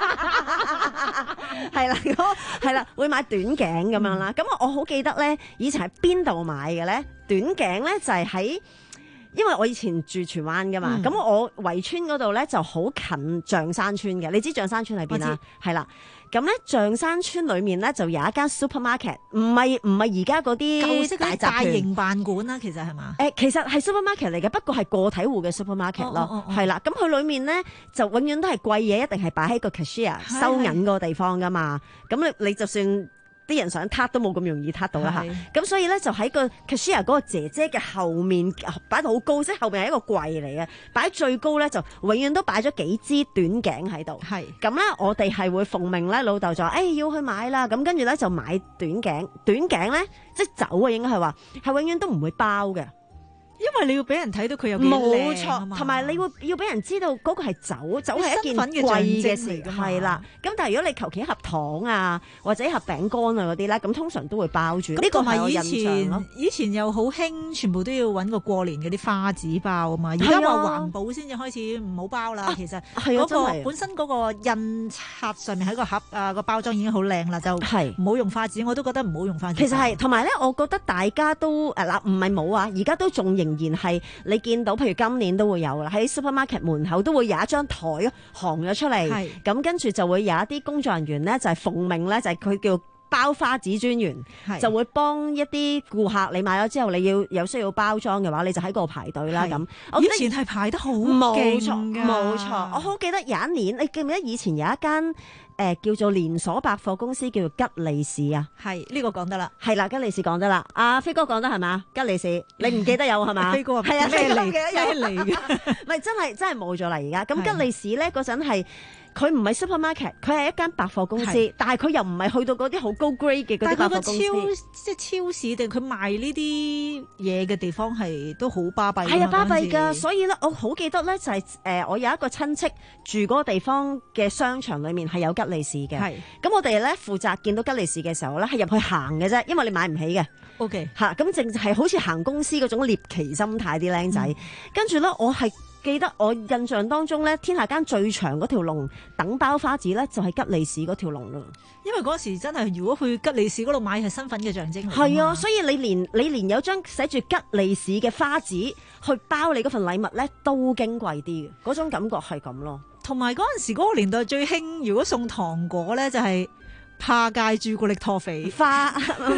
係啦，係啦，會買短頸咁樣啦。咁我好記得咧，以前喺邊度買嘅咧？短頸咧就係喺。因為我以前住荃灣噶嘛，咁、嗯、我圍村嗰度咧就好近象山村嘅，你知象山村喺邊啊？係啦，咁咧象山村裏面咧就有一間 supermarket， 唔係唔係而家嗰啲舊式大集大型辦館啦，其實係嘛？ 誒，其實係 supermarket 嚟嘅，不過係個體戶嘅 supermarket 咯，係啦。咁佢裏面咧就永遠都係貴嘢，一定係擺喺個 cashier 收銀個地方噶嘛。咁你你就算。啲人想撻都冇咁容易撻到啦嚇，咁所以咧就喺個 cashier 嗰個姐姐嘅後面擺到好高，即係後面係一個櫃嚟嘅，擺最高咧就永遠都擺咗幾支短頸喺度。係咁咧，我哋係會奉命咧，老豆就話：誒、哎、要去買啦。咁跟住咧就買短頸，短頸咧即係酒啊，應該係話係永遠都唔會包嘅。 因為你要俾人睇到佢有幾冇錯，同埋你會要俾人知道嗰個係酒，酒係一件貴嘅事，係啦。咁但係如果你求其一盒糖啊，或者一盒餅乾啊嗰啲咧，咁通常都會包住。呢個係我印象咯。 以前又好興，全部都要揾個過年嗰啲花紙包啊嘛。而家話環保先至開始唔好包啦。其實嗰個本身嗰個印刷上面喺個盒啊個包裝已經好靚啦，就唔好用花紙。我都覺得唔好用花紙。 其實係同埋咧，我覺得大家都誒嗱，唔係冇啊，而家都仲仍然係你見到，譬如今年都會有啦，喺 supermarket 門口都會有一張台行咗出嚟，咁跟住就會有一啲工作人員咧，就係奉命咧，就係佢叫包花紙專員，就會幫一啲顧客，你買咗之後你要有需要包裝嘅話，你就喺嗰度排隊啦。咁以前係排得好冇勁錯㗎， 冇錯。我好記得有一年，你記唔記得以前有一間？誒、呃、叫做連鎖百貨公司叫做吉利士啊， 係呢、呢個講得啦， 係啦，吉利士講得啦，阿、啊、飛哥講得係嘛？吉利士，你唔記得有係嘛？ 飛哥係啊， 咩嚟嘅？ 咩嚟嘅？ 唔係真係真係冇咗啦！而家咁吉利士咧嗰陣係。佢唔係 supermarket， 佢係一間百貨公司，但係佢又唔係去到嗰啲好高 grade 嘅嗰啲百貨公司。但係佢個超即係超市定佢賣呢啲嘢嘅地方係都好巴閉。係啊，巴閉㗎，所以咧我好記得咧就係、是、誒、呃、我有一個親戚住嗰個地方嘅商場裡面係有吉利士嘅。係咁我哋咧負責見到吉利士嘅時候咧係入去行嘅啫，因為你買唔起嘅。OK 嚇，咁淨係好似行公司嗰種獵奇心態啲僆仔，跟住咧我係。記得我印象當中咧，天下間最長嗰條龍等包花紙咧，就係吉利士嗰條龍咯。 因為嗰時真係如果去吉利士嗰度買係身份嘅象徵嚟。 係啊，所以你連你連有張寫住吉利士嘅花紙去包你嗰份禮物咧，都矜貴啲嘅。嗰種感覺係咁咯。 同埋嗰陣時嗰個年代最興，如果送糖果咧，就係、是。怕戒朱古力拖肥花，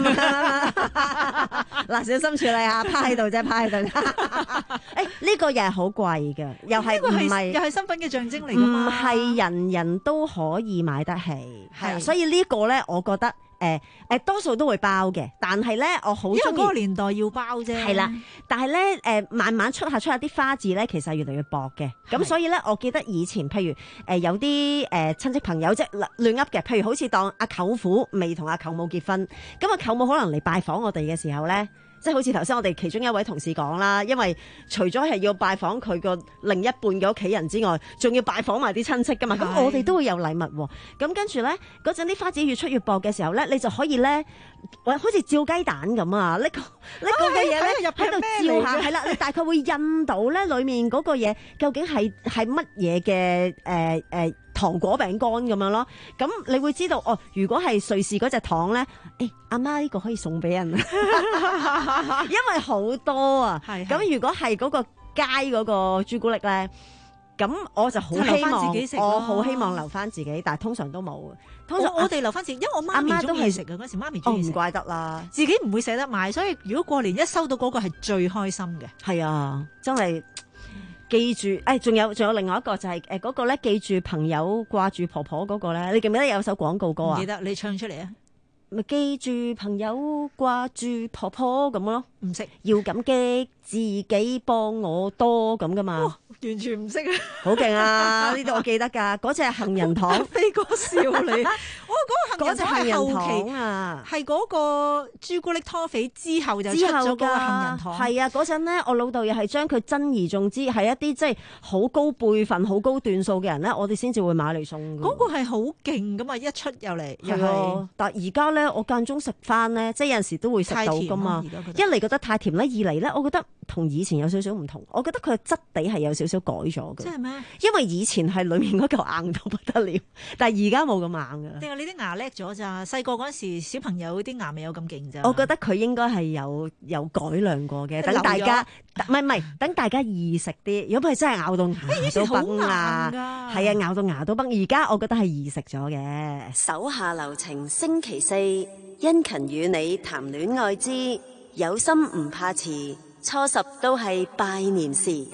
嗱小心處理下，趴喺度啫，趴喺度。誒呢個又係好貴嘅，又係唔係又係身份嘅象徵嚟㗎嘛？ 唔係人人都可以買得起，係，所以呢個咧，我覺得。誒誒多數都會包嘅，但係咧我好中意。因為嗰個年代要包啫。係啦，但係咧誒慢慢出下出下啲花紙咧，其實係越嚟越薄嘅。咁所以咧，我記得以前譬如誒、呃、有啲誒、呃、親戚朋友即係亂噏嘅，譬如好似當阿舅父未同阿舅母結婚，咁阿舅母可能嚟拜訪我哋嘅時候咧。即係好似頭先我哋其中一位同事講啦，因為除咗係要拜訪佢個另一半嘅屋企人之外，仲要拜訪埋啲親戚噶嘛，咁我哋都會有禮物喎。咁跟住咧，嗰陣啲花紙越出越薄嘅時候咧，你就可以咧，好似照雞蛋咁啊！呢個呢個嘅嘢咧喺度照下，係啦，你大概會印到咧裡面嗰個嘢究竟係係乜嘢嘅誒誒糖果餅乾咁樣咯。咁你會知道哦，如果係瑞士嗰隻糖咧，誒阿媽呢個可以送俾人。因為好多啊，咁如果係嗰個街嗰個朱古力咧，咁我就好希望自己食，我好希望留翻自己，但係通常都冇。通常我哋留翻自己，因為我媽咪都係食嘅嗰時，媽咪中意食，唔怪得啦。自己唔會捨得買，所以如果過年一收到嗰個係最開心嘅。係啊，真係記住，誒，仲有仲有另外一個就係誒嗰個咧，記住朋友掛住婆婆嗰個咧，你記唔記得有首廣告歌啊？記得，你唱出嚟啊！ 咪記住朋友掛住婆婆咁咯， 唔識要感激自己幫我多咁噶嘛。 完全唔識啊！ 好勁啊！呢度我記得㗎，嗰隻杏仁糖， 飛哥笑你。哦，嗰、那個杏仁糖係後期啊， 係嗰個朱古力拖肥之後就出咗嗰個杏仁糖。 係啊，嗰陣咧，我老豆又係將佢珍而重之，係一啲即係好高輩份、好高段數嘅人咧，我哋先至會買嚟送。 嗰個係好勁噶嘛，一出又嚟又係。但係而家咧，我間中食翻咧，即係有陣時都會食到噶嘛。一嚟覺得太甜咧，二嚟咧，我覺得同以前有少少唔同。我覺得佢嘅質地係有少少改咗嘅。 即係咩？ 因為以前係裡面嗰嚿硬到不得了，但係而家冇咁硬㗎。 定係你啲牙叻咗咋？細個嗰陣時小朋友啲牙未有咁勁咋？ 我覺得佢應該係有有改良過嘅，等大家唔係唔係，等大家易食啲。如果唔係真係咬到牙都崩啊！係啊，咬到牙都崩。而家我覺得係易食咗嘅。 手下留情，星期四殷勤與你談戀愛之有心唔怕遲，初十都係拜年時。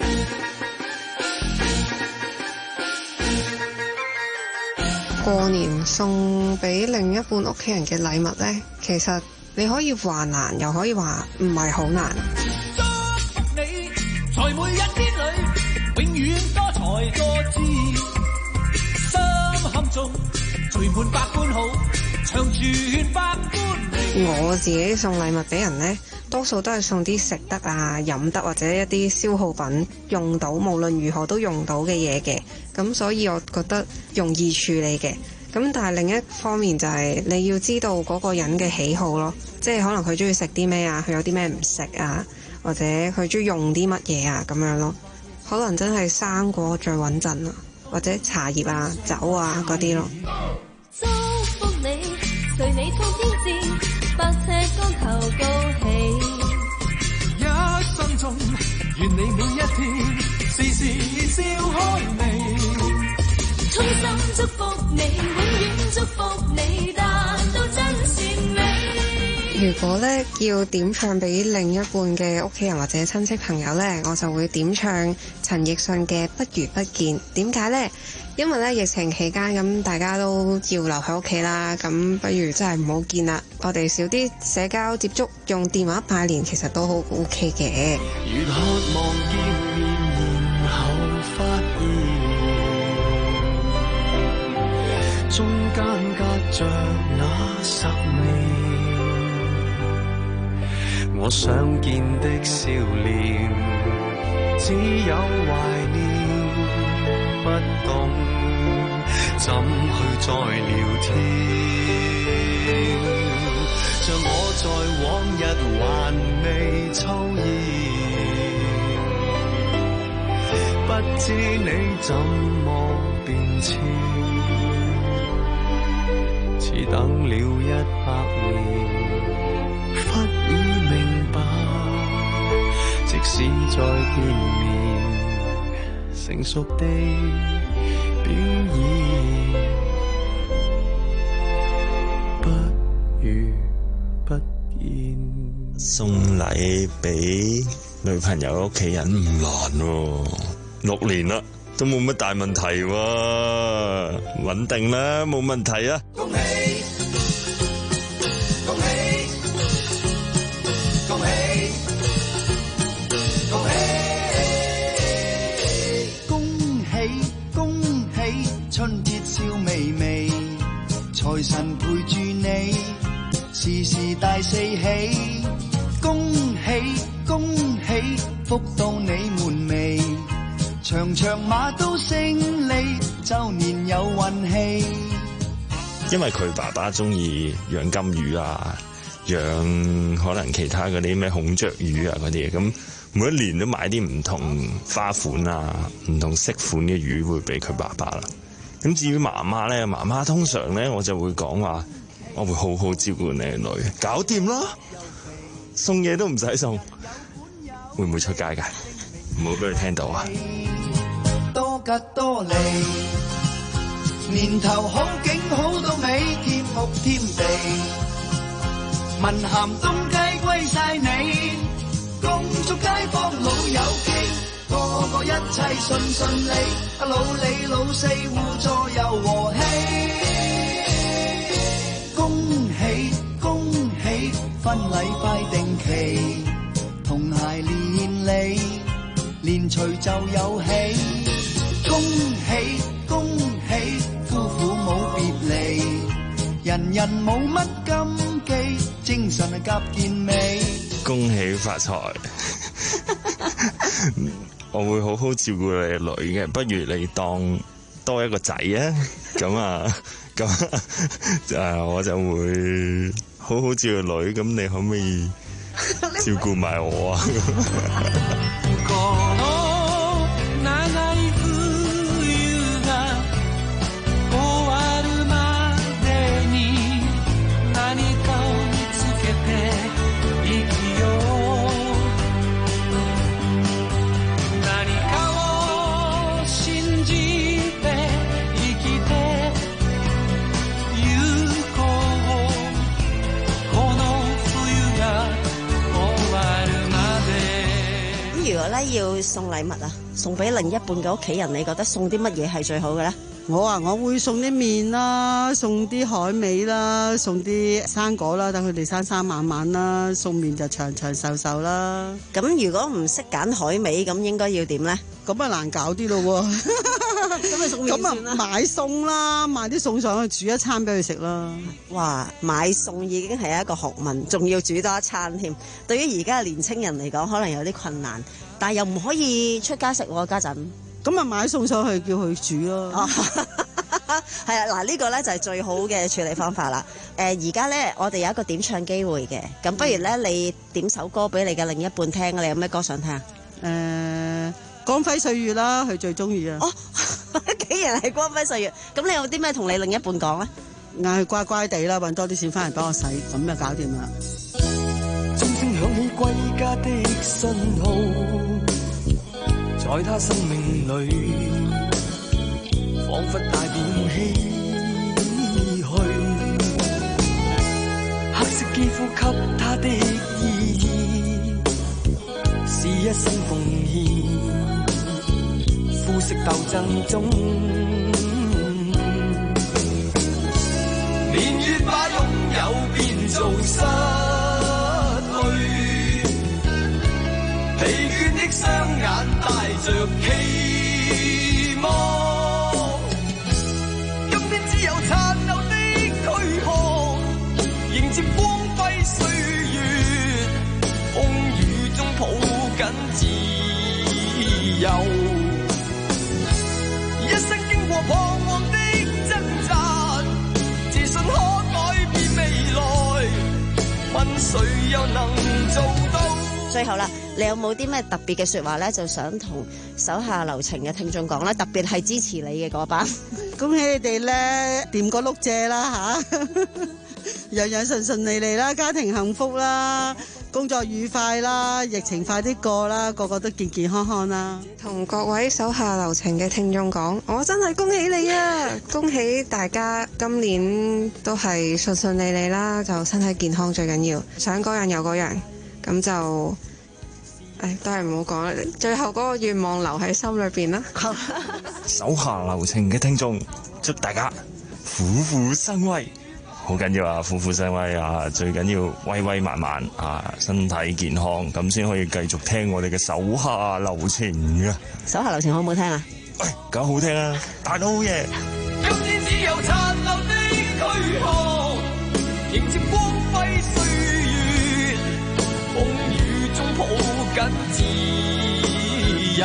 過年送俾另一半屋企人嘅禮物呢，其實你可以話難，又可以話唔係好難。 祝福你，在每一天裏，永遠多才多姿，心坎中聚滿百般好，長存百般美。 我自己送禮物俾人呢，多數都係送啲食得啊、飲得或者一啲消耗品，用到無論如何都用到嘅嘢嘅。咁所以我覺得容易處理嘅。咁但係另一方面就係你要知道嗰個人嘅喜好咯，即係可能佢中意食啲咩啊，佢有啲咩唔食啊，或者佢中意用啲乜嘢啊咁樣咯。可能真係生果最穩陣啊，或者茶葉啊、酒啊嗰啲咯。 祝福你，隨你衝天戰，百尺竿頭高起。 一生中，願你每一天時時笑開眉。衷心祝福你，永遠祝福你，達到真善美。 如果咧要點唱俾另一半嘅屋企人或者親戚朋友咧，我就會點唱陳奕迅嘅《不如不見》。點解呢？因為咧疫情期間咁，大家都要留喺屋企啦，咁不如真係唔好見啦。我哋少啲社交接觸，用電話拜年其實都好 OK 嘅。 越渴望見面，然後發現中間隔着那十年，我想見的笑臉只有懷念，不懂怎去再聊天，像我在往日還未抽煙，不知你怎麼變遷，似等了一百年，忽已明白，即使再見面，成熟地表演，不如不見。 送禮俾女朋友屋企人唔難喎，六年啦，都冇乜大問題喎，穩定啦，冇問題啊！ 恭喜恭喜恭喜恭喜恭喜恭喜，春節笑微微，財神陪住你，時時大四喜。恭喜恭喜，福到你門楣，場場馬都勝利，周年有運氣。 因為佢爸爸中意養金魚啊，養可能其他嗰啲咩孔雀魚啊嗰啲嘢，咁每一年都買啲唔同花款啊、唔同色款嘅魚會俾佢爸爸啦。咁至於媽媽咧，媽媽通常咧我就會講話，我會好好照顧你嘅女，搞掂啦，送嘢都唔使送。會唔會出街㗎？唔好俾佢聽到啊！ 多吉多利，年頭好景好到尾，添屋添地，文咸東街歸晒你，恭祝街坊老友記，個個一切順順利，老李老四互助又和氣，恭喜隨就有喜。恭喜恭喜，夫婦冇別離，人人冇乜禁忌，精神係夾健美。 恭喜發財！我會好好照顧你嘅女嘅，不如你當多一個仔啊！咁啊，咁誒，我就會好好照顧女。咁你可唔可以照顧埋我啊？ 要送禮物啊，送俾另一半嘅屋企人，你覺得送啲乜嘢係最好嘅咧？ 我啊，我會送啲麵啦，送啲海味啦，送啲生果啦，等佢哋生生猛猛啦，送麵就長長壽壽啦。 咁如果唔識揀海味，咁應該要點咧？ 咁啊難搞啲咯喎。 咁咪送麵算啦。 咁啊買餸啦，買啲餸上去煮一餐俾佢食啦。 哇，買餸已經係一個學問，仲要煮多一餐添。對於而家嘅年青人嚟講，可能有啲困難。但係又唔可以出街食喎，家陣咁啊買餸上去叫佢煮咯。 係啊，嗱呢個咧就係最好嘅處理方法啦。誒而家咧我哋有一個點唱機會嘅，咁不如咧你點首歌俾你嘅另一半聽，你有咩歌想聽啊？ 誒、呃，光輝歲月啦，佢最中意啊。 哦，竟然係光輝歲月，咁你有啲咩同你另一半講咧？ 嗌佢乖乖地啦，揾多啲錢翻嚟幫我使，咁就搞掂啦。 鐘聲響起歸家的信號，在他生命裏彷彿帶點唏噓，黑色肌膚給他的意義是一生奉獻，膚色鬥爭中年月把擁有變做失疲倦的雙眼帶着期望，今天只有殘留的軀殼，迎接光輝歲月，風雨中抱緊自由，一生經過彷徨的掙扎，自信可改變未來，問誰又能做到？ 最後啦，你有冇啲咩特別嘅說話咧？就想同手下留情嘅聽眾講咧，特別係支持你嘅嗰班， 恭喜你哋咧，掂個碌蔗啦吓，樣樣順順利利啦，家庭幸福啦，工作愉快啦，疫情快啲過啦，個個都健健康康啦。 同各位手下留情嘅聽眾講，我真係恭喜你啊！恭喜大家今年都係順順利利啦，就身體健康最緊要，想嗰樣有嗰樣。咁就，誒，都係唔好講啦。最後嗰個願望留喺心裏邊啦。 手下留情嘅聽眾，祝大家虎虎生威，好緊要啊！虎虎生威啊！最緊要威威慢慢啊，身體健康，咁先可以繼續聽我哋嘅手下留情嘅。 手下留情好唔好聽啊？ 喂，梗好聽啊！大佬好嘢。 今天只有殘留的軀殼，迎接光輝歲月，風雨中抱緊自由，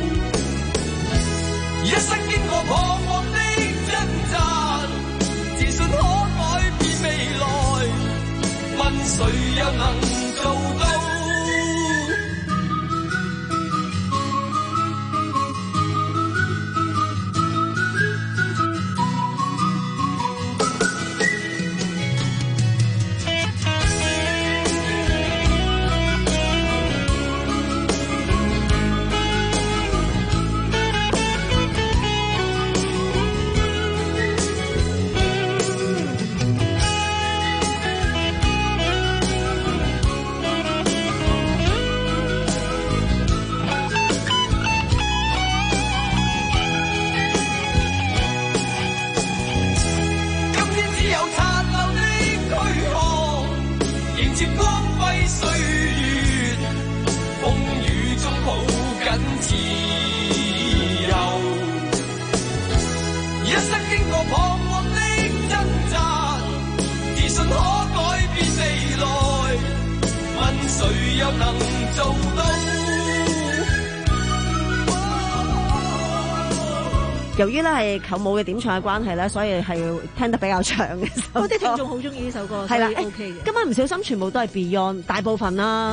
一生經過彷徨的掙扎，自信可改變未來，問誰又能做到？自自由。一生經過彷徨的掙扎，自信可改變未來，問誰又能做到？ 由於咧係舅母嘅點唱嘅關係咧，所以係聽得比較長嘅首歌。 我啲聽眾好中意呢首歌， 係啦所以 OK 嘅。 今晚唔小心全部都係 Beyond， 大部分啦。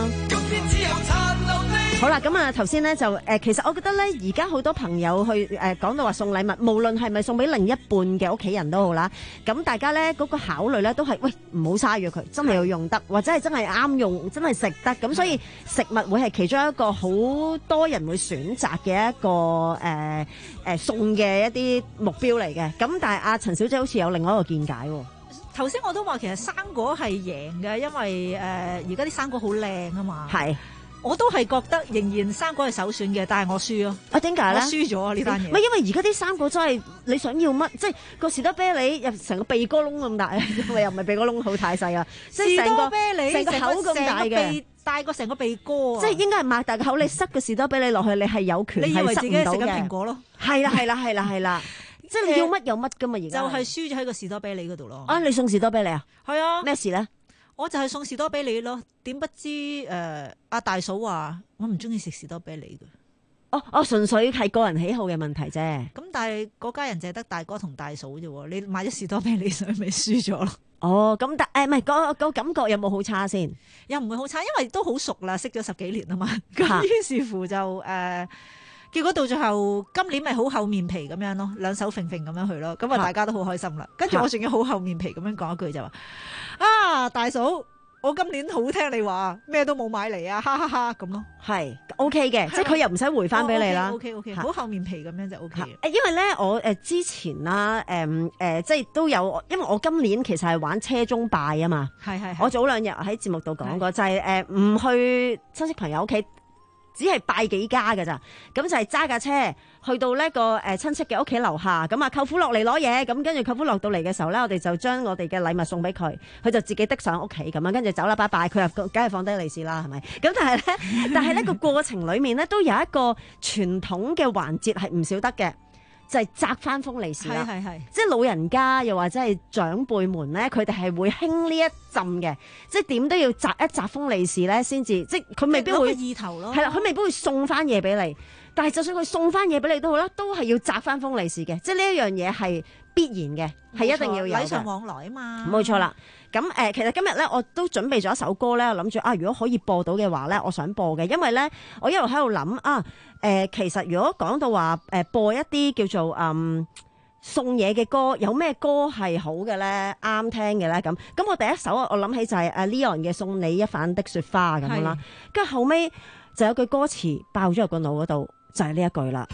好啦，咁啊頭先咧就誒、呃，其實我覺得咧，而家好多朋友去誒、呃、講到話送禮物，無論係咪送俾另一半嘅屋企人都好啦，咁大家咧嗰、那個考慮咧都係喂唔好嘥咗佢，真係要用得，或者係真係啱用，真係食得，咁所以食物會係其中一個好多人會選擇嘅一個誒誒、呃呃、送嘅一啲目標嚟嘅。咁但係阿陳小姐好似有另外一個見解喎。 頭先我都話其實生果係贏嘅，因為誒而家啲生果好靚啊嘛。係。我都係覺得仍然生果係首選嘅，但係我輸咯。 啊，點解咧？ 我輸咗啊呢單嘢。 唔係因為而家啲生果真係你想要乜，即係個士多啤梨入成個鼻哥窿咁大，因為又唔係鼻哥窿好太細啊，即係成個成個口咁大嘅， 大過成個鼻哥啊！ 即係應該係擘大個口，你塞個士多啤梨落去，你係有權你以為自己係塞唔到嘅。 食緊蘋果咯？ 係啦係啦係啦係啦，即係你要乜有乜噶嘛而家。 就係輸咗喺個士多啤梨嗰度咯。 啊！你送士多啤梨啊？ 係啊。 咩事咧？ 我就係送士多啤梨咯，點不知誒阿、呃、大嫂話我唔中意食士多啤梨嘅。 哦哦，純粹係個人喜好嘅問題啫。 咁但係嗰家人淨係得大哥同大嫂啫喎，你買咗士多啤梨上咪輸咗咯。 哦，咁但誒唔係個個感覺有冇好差先？ 又唔會好差，因為都好熟啦，識咗十幾年啊嘛。咁於是乎就誒。呃結果到最後今年咪好厚面皮咁樣咯，兩手揈揈咁樣去咯，咁啊大家都好開心啦。跟住我仲要好厚面皮咁樣講一句就話：啊大嫂，我今年好聽你話，咩都冇買嚟啊，哈哈哈咁咯。係 OK 嘅，即係佢又唔使回翻俾你啦。OK OK，好厚面皮咁樣就 OK。誒，因為咧我誒之前啦，誒誒即係都有，因為我今年其實係玩車中拜啊嘛。係係。我早兩日喺節目度講過，就係誒唔去親戚朋友屋企。只係拜幾家㗎咋，咁就係揸架車去到呢個誒親戚嘅屋企樓下，咁啊舅父落嚟攞嘢，咁跟住舅父落到嚟嘅時候咧，我哋就將我哋嘅禮物送俾佢，佢就自己的上屋企咁樣，跟住走啦拜拜，佢又梗係放低利是啦，係咪？咁但係咧，但係呢個過程裡面咧都有一個傳統嘅環節係唔少得嘅。就係摘翻封利是啦，係係係，即係老人家又或者係長輩們咧，佢哋係會興呢一陣嘅，即係點都要摘一摘封利是咧，先至即係佢未必會意頭咯，係啦，佢未必會送翻嘢俾你，但係就算佢送翻嘢俾你都好啦，都係要摘翻封利是嘅，即係呢一樣嘢係必然嘅，係一定要有嘅，禮尚往來啊嘛，冇錯啦。咁誒、呃，其實今日咧，我都準備咗一首歌咧，我諗住啊，如果可以播到嘅話咧，我想播嘅，因為咧，我一路喺度諗啊，誒、呃，其實如果講到話誒、呃、播一啲叫做嗯送嘢嘅歌，有咩歌係好嘅咧，啱聽嘅咧，咁，咁我第一首我諗起就係誒 Leon 嘅《送你一瓣的雪花》咁樣啦，跟住後尾就有句歌詞爆咗入個腦嗰度，就係、是、呢一句啦，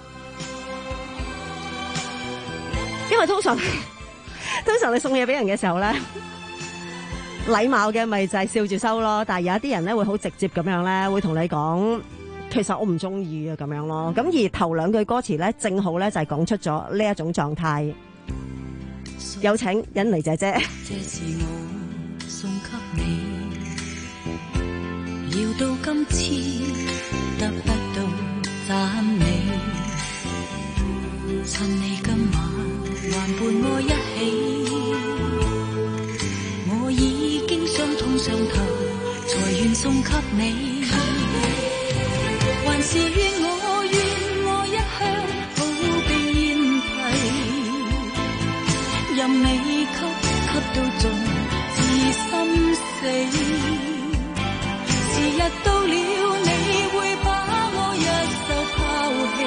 因為通常通常你送嘢俾人嘅時候咧。禮貌嘅咪就係笑住收咯，但係有一啲人咧會好直接咁樣咧，會同你講，其實我唔中意啊咁樣咯。咁而頭兩句歌詞咧，正好咧就係講出咗呢一種狀態。有請欣妮姐姐。 這是我送給你，要到今次得不到讚美，趁你今晚還伴我一起。我已經傷痛上頭，才願送給你。還是願我願我一向好比煙蒂，任你吸吸到盡至心死。時日到了，你會把我一手拋棄，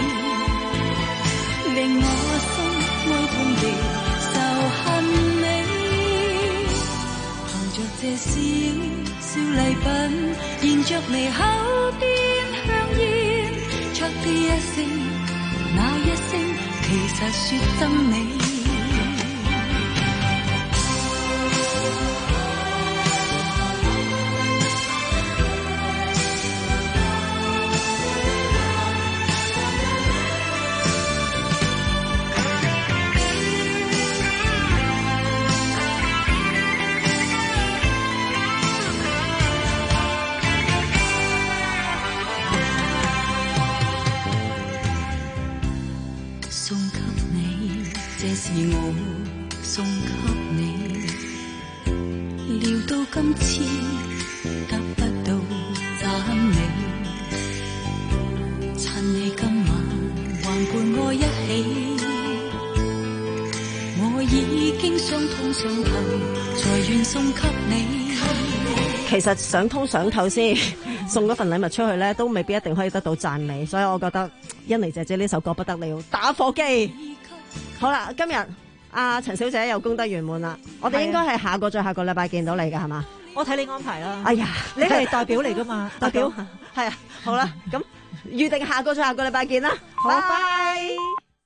令我心哀痛地仇恨你。着這小小禮品，燃着眉口邊香煙，卻的一聲，那一聲，其實說憎你。 這是我送給你，料到今次得不到讚美，趁你今晚還伴我一起，我已經傷痛上頭，才願送給你。 其實想通想透先送嗰份禮物出去咧，都未必一定可以得到讚美，所以我覺得欣妮姐姐呢首歌不得了，打火機。好啦，今日阿陳小姐又功德圓滿啦，我哋應該係下個再下個禮拜見到你㗎係嘛？ 我睇你安排啦。 哎呀， 你係代表嚟㗎嘛？ 代表係啊，好啦，咁預定下個再下個禮拜見啦， 好，拜。